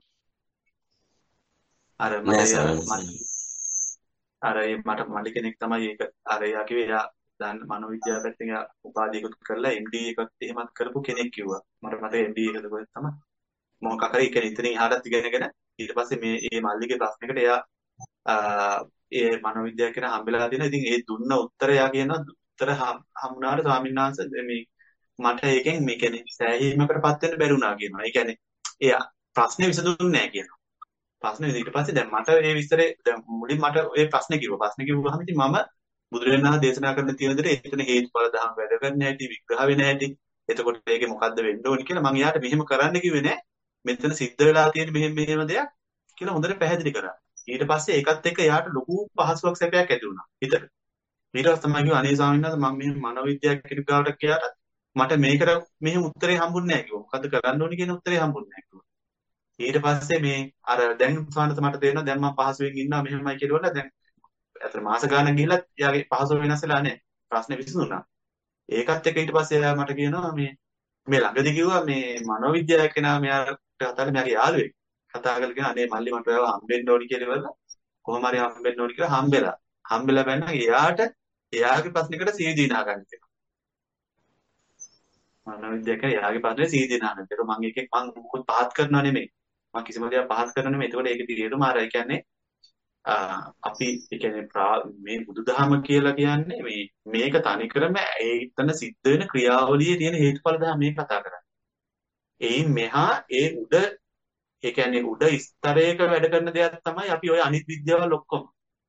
අර නෑ මට ස්වාමීනි. අර ඒ මට මල්ලි කෙනෙක් තමයි ඒක අර එයා කිව්වේ එයා දැන් මනෝවිද්‍යාව පැත්තෙන් එයා උපාධියකුත් කරලා එම් ඩී එකක් එහෙමත් කරපු කෙනෙක් කිව්වා. මට මට එම් ඩී එකද කොහෙද තමයි. මොකක් හරි ඒ කියන්නේ ඉතින් එහාටත් ඉගෙනගෙන ඊට පස්සේ මේ මේ මල්ලිගේ ප්‍රශ්නයකට එයා ඒ මනෝවිද්‍යාව කියන හම්බෙලා තියෙනවා. ඉතින් ඒ දුන්න උත්තරය එයා කියනවා උත්තර හම්ුණාට ස්වාමීන් වහන්සේ මේ මට ඒකෙන් මේ කියන්නේ සෑහීමකටපත් වෙන්න බැරි වුණා කියනවා. ඒ කියන්නේ එයා ප්‍රශ්නේ විසඳුන්නේ නැහැ කියනවා. ප්‍රශ්නේ ඊට පස්සේ දැන් මට ඒ විස්තරේ දැන් මුලින් මට ඒ ප්‍රශ්නේ කිව්වා. ප්‍රශ්නේ කිව්වහම ඉතින් මම බුදුරජාණන් වහන්සේ දේශනා කරන තියෙන විදිහට එතන හේතුඵල දහම් වැඩ කරන්න හැටි විග්‍රහ වෙන හැටි. එතකොට ඒකේ මොකද්ද වෙන්න ඕනි කියලා මම එයාට මෙහෙම කරන්න කිව්වේ නෑ. මෙතන සිද්ධ වෙලා තියෙන මෙහෙම මෙහෙම දෙයක් කියලා හොඳට පැහැදිලි කරා. ඊට පස්සේ ඒකත් එක්ක එයාට ලොකු පහසුවක් සැපයක් ඇති වුණා. හිතට. ඊට පස්සේ තමයි කිව්වා අනේ ස්වාමීන් වහන්සේ මම මෙහෙම මනෝවිද්‍යාව කෙනෙකුට ගාවට මට මේකට මෙහෙම උත්තරේ හම්බුන්නේ නැහැ කිව්වා. මොකද්ද කරන්න ඕනි කියන උත්තරේ හම්බුන්නේ නැහැ කිව්වා. ඊට පස්සේ මේ අර දැන් ස්වාමීන් මට තේරෙනවා දැන් මම පහසුවෙන් ඉන්නවා මෙහෙමයි කියලා දැන් අතන මාස ගානක් ගිහිල්ලා එයාගේ පහසුව වෙනස් වෙලා නැහැ. ප්‍රශ්නේ විසඳුණා. ඒකත් එක්ක ඊට පස්සේ එයා මට කියනවා මේ මේ ළඟදී කිව්වා මේ මනෝවිද්‍යාව කෙනා මෙයාට කතා කරලා මෙයාගේ යාළුවෙක් කතා කරලා කියන අනේ මල්ලි මට ඔයාව හම්බෙන්න ඕනි කියලා ඉවරලා කොහොම හරි හම්බෙන්න ඕනි කියලා හම්බෙලා හම්බෙලා බැන්න එයාට එයාගේ ප්‍රශ්නයකට සීදී දිනා ගන්න කියලා. මනෝවිද්‍යාවක එයාගේ ප්‍රශ්නේ සීදී දිනා ගන්න. ඒක මම එකෙක් මම මොකද පහත් කරනවා නෙමෙයි. මම කිසිම දෙයක් පහත් කරනවා නෙමෙයි. ඒකෝට ඒකේ තේරුම අර ඒ කියන්නේ අපි ඒ කියන්නේ මේ බුදුදහම කියලා කියන්නේ මේ මේක තනිකරම ඒ ඉතන සිද්ධ වෙන ක්‍රියාවලියේ තියෙන හේතුඵල දහම මේ කතා කරන්නේ. එයින් මෙහා ඒ උඩ ඒ කියන්නේ උඩ ස්තරයක වැඩ කරන දෙයක් තමයි අපි ওই අනිත් විද්‍යාවල් ඔක්කොම.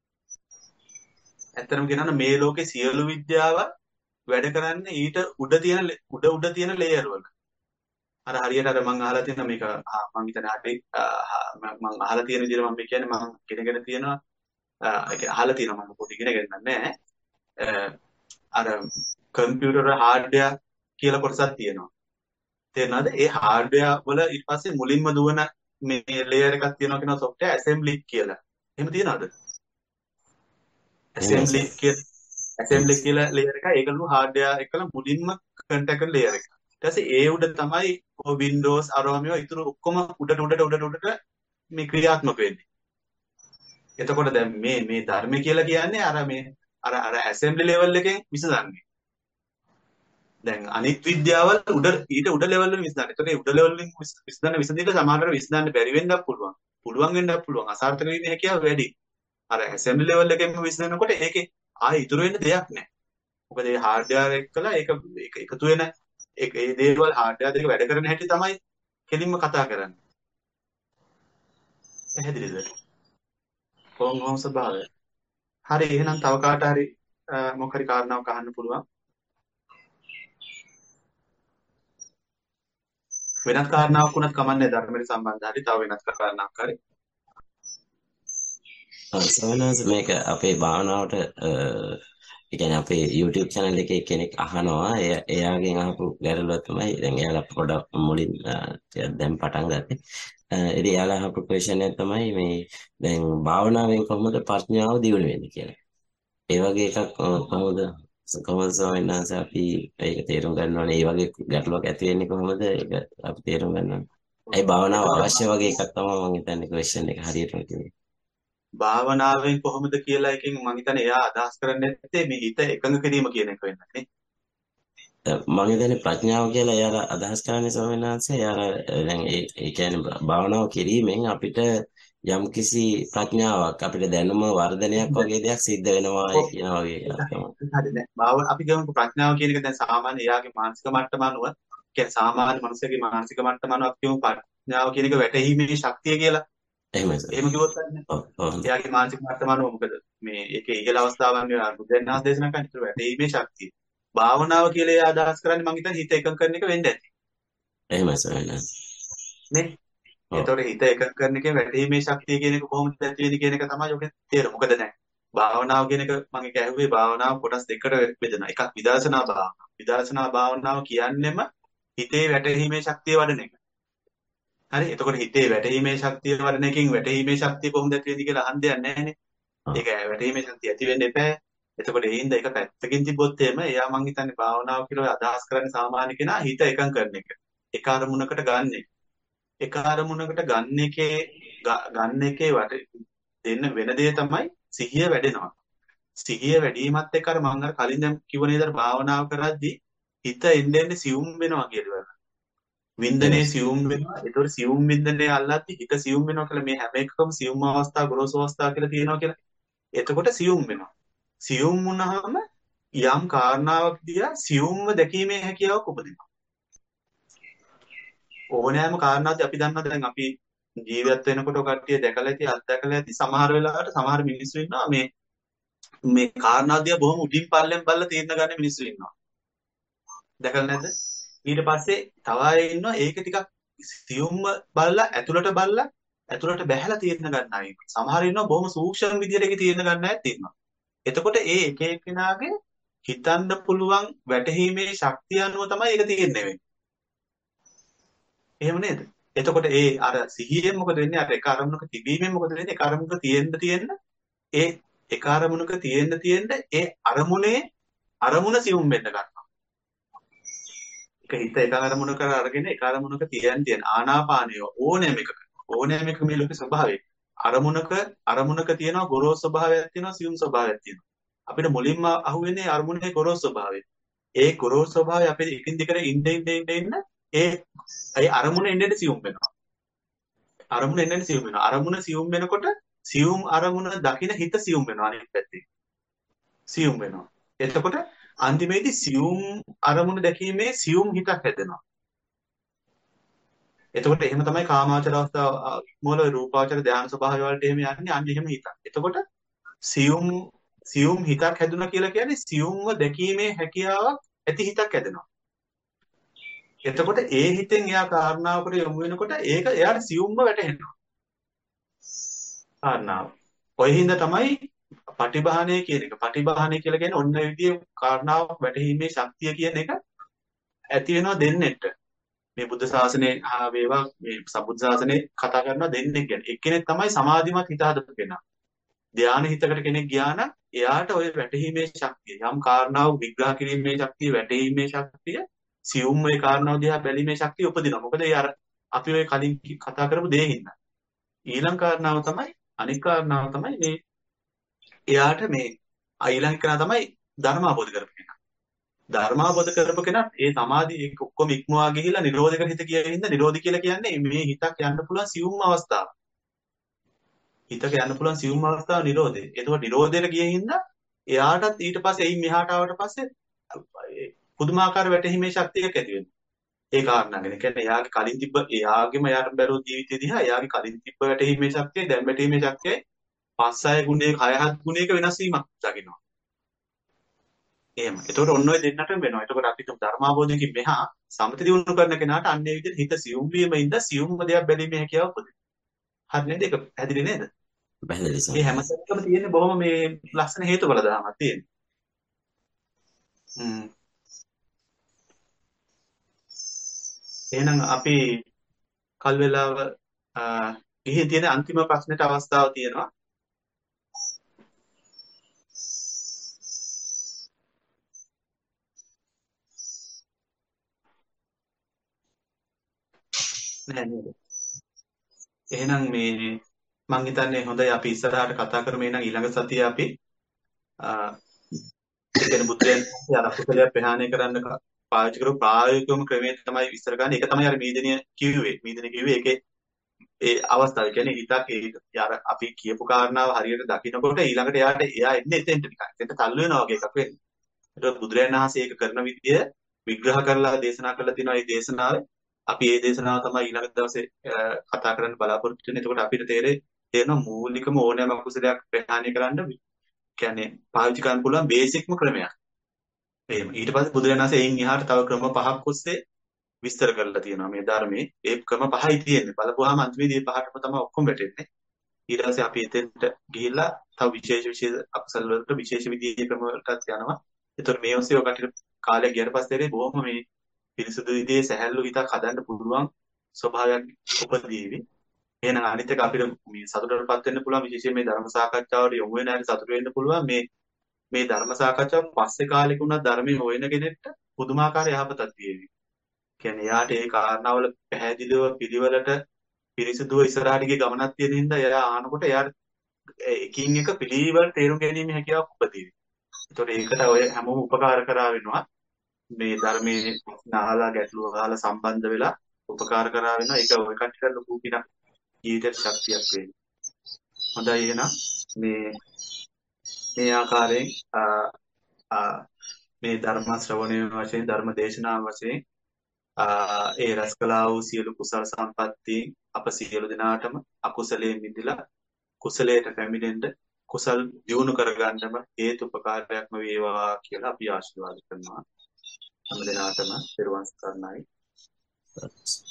ඇත්තටම කියනවා මේ ලෝකේ සියලු විද්‍යාව වැඩ කරන්නේ ඊට උඩ තියෙන උඩ උඩ තියෙන ලේයර් වල. අර හරියට අර මම අහලා තියෙන මේක මම හිතන්නේ හරි මම අහලා තියෙන විදිහට මම කියන්නේ මම ඉගෙනගෙන තියෙනවා ඒක අහලා තියෙනවා මම පොඩි ඉගෙනගෙන නැහැ. අර කම්පියුටර් හાર્ඩ්වෙයාර් කියලා කොටසක් තියෙනවා. තේරෙනවද? ඒ හાર્ඩ්වෙයාර් වල ඊට පස්සේ මුලින්ම දුවන මේ ලේයර් එකක් තියෙනවා කියන software assembly කියලා. එහෙම තියෙනවද? assembly කියලා assembly කියලා ලේයර් එක ඒකලු හાર્ඩ්වෙයාර් එකල මුලින්ම කන්ටැක්ට් කරන ලේයර් එක. ඊට පස්සේ ඒ උඩ තමයි ඔය Windows අරෝමියෝ ඉතුරු ඔක්කොම උඩට උඩට උඩට උඩට මේ ක්‍රියාත්මක වෙන්නේ. එතකොට දැන් මේ මේ ධර්ම කියලා කියන්නේ අර මේ අර අර assembly level එකෙන් විසඳන්නේ. දැන් අනිත් විද්‍යාවල් උඩ ඊට උඩ ලෙවල් වලින් විසඳන්නේ. ඒතකොට ඒ උඩ ලෙවල් වලින් විසඳන්න විසඳින්න සමහරවිට විසඳන්න බැරි වෙන්නත් පුළුවන්. පුළුවන් වෙන්නත් පුළුවන්. අසාර්ථක වෙන්න හැකියාව වැඩි. අර assembly level එකෙන්ම විසඳනකොට ඒකේ ආයෙ ඉතුරු වෙන්න දෙයක් නැහැ. මොකද ඒ hardware එක්කලා ඒක ඒක එකතු වෙන ඒක ඒ දේවල් hardware දෙක වැඩ කරන හැටි තමයි කෙලින්ම කතා කරන්නේ. පැහැදිලිද? කොහොම ස්වභාවය. හරි එහෙනම් තව කාට හරි මොකක් හරි කාරණාවක් අහන්න පුළුවන්. වෙනත් කාරණාවක් වුණත් කමන්නේ ධර්මයට සම්බන්ධ හරි තව වෙනත් කාරණාවක් හරි. සවනස මේක අපේ භාවනාවට ඒ කියන්නේ අපේ YouTube channel එකේ කෙනෙක් අහනවා එයා එයාගෙන් අහපු ගැටලුව තමයි දැන් එයාලා පොඩක් මුලින් අ, ටිකක් දැන් පටන් ගත්තේ. අ, ඉතින් එයාලා අහපු question එක තමයි මේ දැන් භාවනාවෙන් කොහොමද ප්‍රඥාව දියුණු වෙන්නේ කියලා. ඒ වගේ එකක් අ, කොහොමද කොහොමද ස්වාමීන් වහන්සේ අපි ඒක තේරුම් ගන්න ඕනේ? ඒ වගේ ගැටලුවක් ඇති වෙන්නේ කොහොමද? ඒක අපි තේරුම් ගන්න ඕනේ. ඒ භාවනාව එතකොට අවශ්‍ය වගේ එකක් තමයි මම හිතන්නේ question එක හරියටම කිව්වේ. භාවනාවෙන් කොහොමද කියලා එකෙන් මම හිතන්නේ එයා අදහස් කරන්නේ නැත්තේ මේ හිත එකඟ කිරීම කියන එක වෙන්න නේ. මම හිතන්නේ ප්‍රඥාව කියලා එයාලා අදහස් කරන්නේ ස්වාමීන් වහන්සේ එයාලා අ, දැන් ඒ ඒ කියන්නේ භා- භාවනාව කිරීමෙන් අපිට යම්කිසි ප්‍රඥාවක් අපිට දැනුම වර්ධනයක් වගේ දෙයක් සිද්ධ වෙනවා ඔව්. කියන වගේ එකක් තමයි. හරි දැන් භාව අපි ගමු ප්‍රඥාව කියන එක දැන් සාමාන්‍ය එයාගේ මානසික මට්ටම අනුව කියන්නේ සාමාන්‍ය මනුස්සයෙකුගේ මානසික මට්ටම අනුව අපි කියමු ප්‍රඥාව කියන එක වැටහීමේ ශක්තිය කියලා. එහෙමයි සර්. එහෙම කිව්වොත් හරිනේ. ඔව් ඔව් එයාගේ මානසික මට්ටම අනුව මොකද මේ ඒකේ ඉහළ අවස්ථාවන් බුදුරජාණන් දේශනා කරන විතර වැටහීමේ ශක්තිය. භාවනාව කියලා එයා අදහස් කරන්නේ මං හිතන්නේ හිත එකඟ කරන එක වෙන්න ඇති. එහෙමයි ස්වාමීන් වහන්සේ. නේ? ඔව් ඒතකොට හිත එකඟ කරන එකේ වැටහීමේ ශක්තිය කියන එක කොහොමද ඇති වෙන්නේ කියන එක තමයි ඔකෙන් තේරුම. මොකද දැන් භාවනාව කියන එක මම ඒක ඇහුවේ භාවනාව කොටස් දෙකකට බෙදෙනවා. එකක් විදර්ශනා භාවනාව. විදර්ශනා භාවනාව කියන්නේම හිතේ වැටහීමේ ශක්තිය වඩන එක. හරි? එතකොට හිතේ වැටහීමේ ශක්තිය වඩන එකෙන් වැටහීමේ ශක්තිය කොහොමද ඇති වෙන්නේ කියලා අහන්න දෙයක් නැහැනේ. ඔව් ඒක වැටහීමේ ශක්තිය ඇති වෙන්න එපා. එතකොට ඒ හින්දා ඒක පැත්තකින් තිබ්බොත් එහෙම එයා මං හිතන්නේ භාවනාව කියලා අදහස් කරන්නේ සාමාන්‍ය කෙනා හිත එකඟ කරන එක. එක අරමුණකට ගන්න එක. එක අරමුණකට ගන්න එකේ ග- ගන්න එකේ වට දෙන්න වෙන දේ තමයි සිහිය වැඩෙනවා. සිහිය වැඩිමත් එක්ක අර මම අර කලින් දැන් කිව්ව නේද අර භාවනාව කරද්දී හිත එන්න එන්න සියුම් වෙනවා කියලා. වින්දනයේ එහෙමයි සියුම් වෙනවා. ඒතකොට සියුම් වින්දනයේ අල්ලද්දී හිත සියුම් වෙනවා කියලා මේ හැම එකකම සියුම් අවස්ථා ගොරෝසු අවස්ථා කියලා තියෙනවා කියලා. එතකොට සියුම් වෙනවා. සියුම් වුණාම යම් කාරණාවක් දිහා සියුම්ව දැකීමේ හැකියාවක් උපදිනවා. ඕනෑම කාරණාවක් අපි දන්නවා දැන් අපි ජීවත් වෙනකොට කට්ටිය දැකලා ඇති අත්දැකලා ඇති සමහර වෙලාවට සමහර මිනිස්සු ඉන්නවා මේ මේ කාරණා දිහා බොහොම උඩින් පල්ලෙන් බලලා තීරණ ගන්න මිනිස්සු ඉන්නවා. දැකලා නැද්ද? ඊට පස්සේ තව අය ඉන්නවා ඒක ටිකක් සියුම්ව බලලා ඇතුළට බලලා ඇතුළට බැහැලා තීරණ ගන්න අය ඉන්නවා. සමහර ඉන්නවා බොහොම සූක්ෂම විදියට ඒක තීරණ ගන්න අයත් ඉන්නවා. එතකොට ඒ එක එක්කෙනාගේ හිතන්න පුළුවන් වැටහීමේ ශක්තිය අනුව තමයි ඒක තීරණය වෙන්නේ. එහෙම නේද? එතකොට ඒ අර සිහියෙන් මොකද වෙන්නේ? අර එක අරමුණක තිබීමෙන් මොකද වෙන්නේ? එක අරමුණක තියෙන්න තියෙන්න ඒ එක අරමුණක තියෙන්න තියෙන්න ඒ අරමුණේ අරමුණ සියුම් වෙන්න ගන්නවා. ඒක හිත එක අරමුණක අරගෙන එක අරමුණක තියන් තියන ආනාපානය ඕනෑම එකක ඕනෑම එකක මේ ලෝකේ ස්වභාවය. අරමුණක අරමුණක තියෙනවා ගොරෝසු ස්වභාවයක් තියෙනවා සියුම් ස්වභාවයක් තියෙනවා. අපිට මුලින්ම අහුවෙන්නේ අරමුණේ ගොරෝසු ස්වභාවය. ඒ ගොරෝසු ස්වභාවය අපි එකින් දිගට ඉන්න ඉන්න ඉන්න ඉන්න ඒ ඒ අරමුණ එන්නේ සියුම් වෙනවා. අරමුණ එන්නේ සියුම් වෙනවා. අරමුණ සියුම් වෙනකොට සියුම් අරමුණ දකින හිත සියුම් වෙනවා අනිත් පැත්තේ. සියුම් වෙනවා. එතකොට අන්තිමේදී සියුම් අරමුණ දැකීමේ සියුම් හිතක් හැදෙනවා. එතකොට එහෙම තමයි කාමාවචර අවස්ථාව මොළ රූපාවචර ධානය ස්වභාවය වලට එහෙම යන්නේ අන්න එහෙම හිතක්. එතකොට සියුම් සියුම් හිතක් හැදුණා කියලා කියන්නේ සියුම්ව දැකීමේ හැකියාවක් ඇති හිතක් හැදෙනවා. එතකොට ඒ හිතෙන් එයා කාරණාවකට යොමු වෙනකොට ඒක එයාට සියුම්ව වැටහෙනවා. කාරණාව. ඔය හින්දා තමයි පටිභානය කියන එක. පටිභානය කියලා කියන්නේ ඔන්න ඔය විදිහේ කාරණාවක් වැටහීමේ ශක්තිය කියන එක ඇති වෙනවා දෙන්නෙට. මේ බුද්ධ ශාසනයේ ආ වේවා මේ සම්බුද්ධ ශාසනයේ කතා කරනවා දෙන්නෙක් ගැන. එක්කෙනෙක් තමයි සමාධිමත් හිත හදපු කෙනා. ධානය හිතකට කෙනෙක් ගියා නම් එයාට ওই වැටහීමේ ශක්තිය යම් කාරණාවක් විග්‍රහ කිරීමේ ශක්තිය වැටහීමේ ශක්තිය සියුම් මේ කාරණාව දිහා බැලීමේ ශක්තිය උපදිනවා. මොකද ඒ අර අපි ඔය කලින් කතා කරපු දේ හින්දා. ඊළඟ කාරණාව තමයි අනික් කාරණාව තමයි මේ එයාට මේ ඊළඟ කෙනා තමයි ධර්ම අවබෝධ කරපු කෙනා. ධර්ම අවබෝධ කරපු කෙනා ඒ සමාධි ඒක ඔක්කොම ඉක්මවා ගිහිලා නිරෝධක හිත කියන හින්දා නිරෝධ කියලා කියන්නේ මේ හිතක් යන්න පුළුවන් සියුම් අවස්ථාව. හිතක යන්න පුළුවන් සියුම් අවස්ථාව නිරෝධය. ඒකෝ නිරෝධයට ගිය හින්දා එයාටත් ඊට පස්සේ එයින් මෙහාට ආවට පස්සේ පුදුමාකාර වැටහීමේ ශක්තියක් ඇති වෙනවා. ඒ කාරණාගෙන. කියන්නේ එයාගේ කලින් තිබ්බ එයාගේම එයාට බැලුව ජීවිතය දිහා එයාගේ කලින් තිබ්බ වැටහීමේ ශක්තිය දැන් වැටහීමේ ශක්තියයි පස් හය ගුණයක හය හත් ගුණයක වෙනස් වීමක් දකින්නවා. එහෙම. ඒතකොට ඔන්න ඔය දෙන්නටම වෙනවා. ඒතකොට අපි ධර්මාබෝධයෙන් මෙහා සමථ දියුණු කරන කෙනාට අන්නේ විදිහට හිත සියුම් වීම ඉඳ සියුම්ම දෙයක් බැලීමේ හැකියාව උපදිනවා. හරි නේද? ඒක පැහැදිලි නේද? පැහැදිලි මේ සර්. හැම තැනකම තියෙන්නේ බොහොම මේ ලස්සන හේතුඵල ධර්මයක් තියෙන්නේ. හ්ම්. එහෙනම් අපි කල් වෙලාව අ, ගිහින් තියෙන අන්තිම ප්‍රශ්නෙට අවස්ථාව තියෙනවා. නෑ නේද? එහෙනම් මේ මං හිතන්නේ හොඳයි අපි ඉස්සරහට කතා කරමු. එහෙනම් ඊළඟ සතියේ අපි අ, ඒ කියන්නේ බුදුරජාණන් වහන්සේ අර අකුසලයක් ප්‍රහාණය කරන්න ක- පාවිච්චි කරපු ප්‍රායෝගිකවම ක්‍රමය තමයි විස්තර කරන්නේ. ඒක තමයි අර මීදිනිය කිව්වේ. මීදිනිය කිව්වේ ඒකේ ඒ අවස්ථාව. ඒ කියන්නේ හිතක් ඒ අර අපි කියපු කාරණාව හරියට දකිනකොට ඊළඟට එයාට එයා එන්නේ එතෙන්ට නිකන්. එතෙන්ට තල්ලු වෙනවා වගේ එකක් වෙන්නේ. ඒක බුදුරජාණන් වහන්සේ ඒක කරන විදිය විග්‍රහ කරලා දේශනා කරලා තිනවා. මේ දේශනාවේ අපි මේ දේශනාව තමයි ඊළඟ දවසේ අ, කතා කරන්න බලාපොරොත්තු වෙන්නේ. එතකොට අපිට තේරෙයි තේරෙනවා මූලිකම ඕනෑම අකුසලයක් ප්‍රහාණය කරන්න කියන්නේ පාවිච්චි කරන්න පුළුවන් බේසික්ම ක්‍රමයක්. එහෙම. ඊට පස්සේ බුදුරජාණන් වහන්සේ එයින් එහාට තව ක්‍රම පහක් ඔස්සේ විස්තර කරලා තියෙනවා මේ ධර්මයේ. ඒ ක්‍රම පහයි තියෙන්නේ. බලපුවාම අන්තිමේදී මේ පහටම තමයි ඔක්කොම වැටෙන්නේ. ඊට පස්සේ අපි එතෙන්ට ගිහිල්ලා තව විශේෂ විශේෂ අකුසල වලට විශේෂ විදිහේ ක්‍රම වලටත් යනවා. ඒතර මේ ඔස්සේ ඔකට කාලයක් ගියට පස්සේ තේරෙයි බොහොම මේ පිරිසුදු විදිහේ සැහැල්ලු හිතක් හදන්න පුළුවන් ස්වභාවයක් උපදීවි. එහෙනම් අනිත් එක අපිට මේ සතුටටපත් වෙන්න පුළුවන් විශේෂයෙන් මේ ධර්ම සාකච්ඡාවට යොමු වෙන හැටි සතුට වෙන්න පුළුවන් මේ මේ ධර්ම සාකච්ඡාව පස්සේ කාලෙක උනත් ධර්මයේ හොයන කෙනෙක්ට පුදුමාකාර යහපතක් තියෙවි. කියන්නේ යාට ඒ කාරණාවල පැහැදිලිව පිළිවෙලට පිරිසිදුව ඉස්සරහට ගිය ගමනක් තියෙන හින්දා එයා ආනකොට එයාට එකින් එක පිළිවෙල තේරුම් ගැනීම හැකියාවක් උපදිනවා. ඒතකොට ඒකට ඔය හැමෝම උපකාර කරා වෙනවා. මේ ධර්මයේ අහලා ගැටලු අහලා සම්බන්ධ වෙලා උපකාර කරා වෙනවා. ඒක ඔය කට්ටියට ලොකු පිනක් ජීවිතයට ශක්තියක් වෙන්නේ. හොඳයි එහෙනම් මේ මේ ආකාරයෙන් ආ, ආ, මේ ධර්ම ශ්‍රවණය වශයෙන් ධර්ම දේශනාව වශයෙන් ආ, ඒ රැස් කළා වූ සියලු කුසල සම්පatti අප සියලු දෙනාටම අකුසලයෙන් මිදලා කුසලයට පැමිණෙන්න කුසල් දියුණු කරගන්නම හේතුපකාරයක්ම වේවා කියලා අපි ආශිර්වාද කරනවා හැම දිනාටම පෙරවන් සරණයි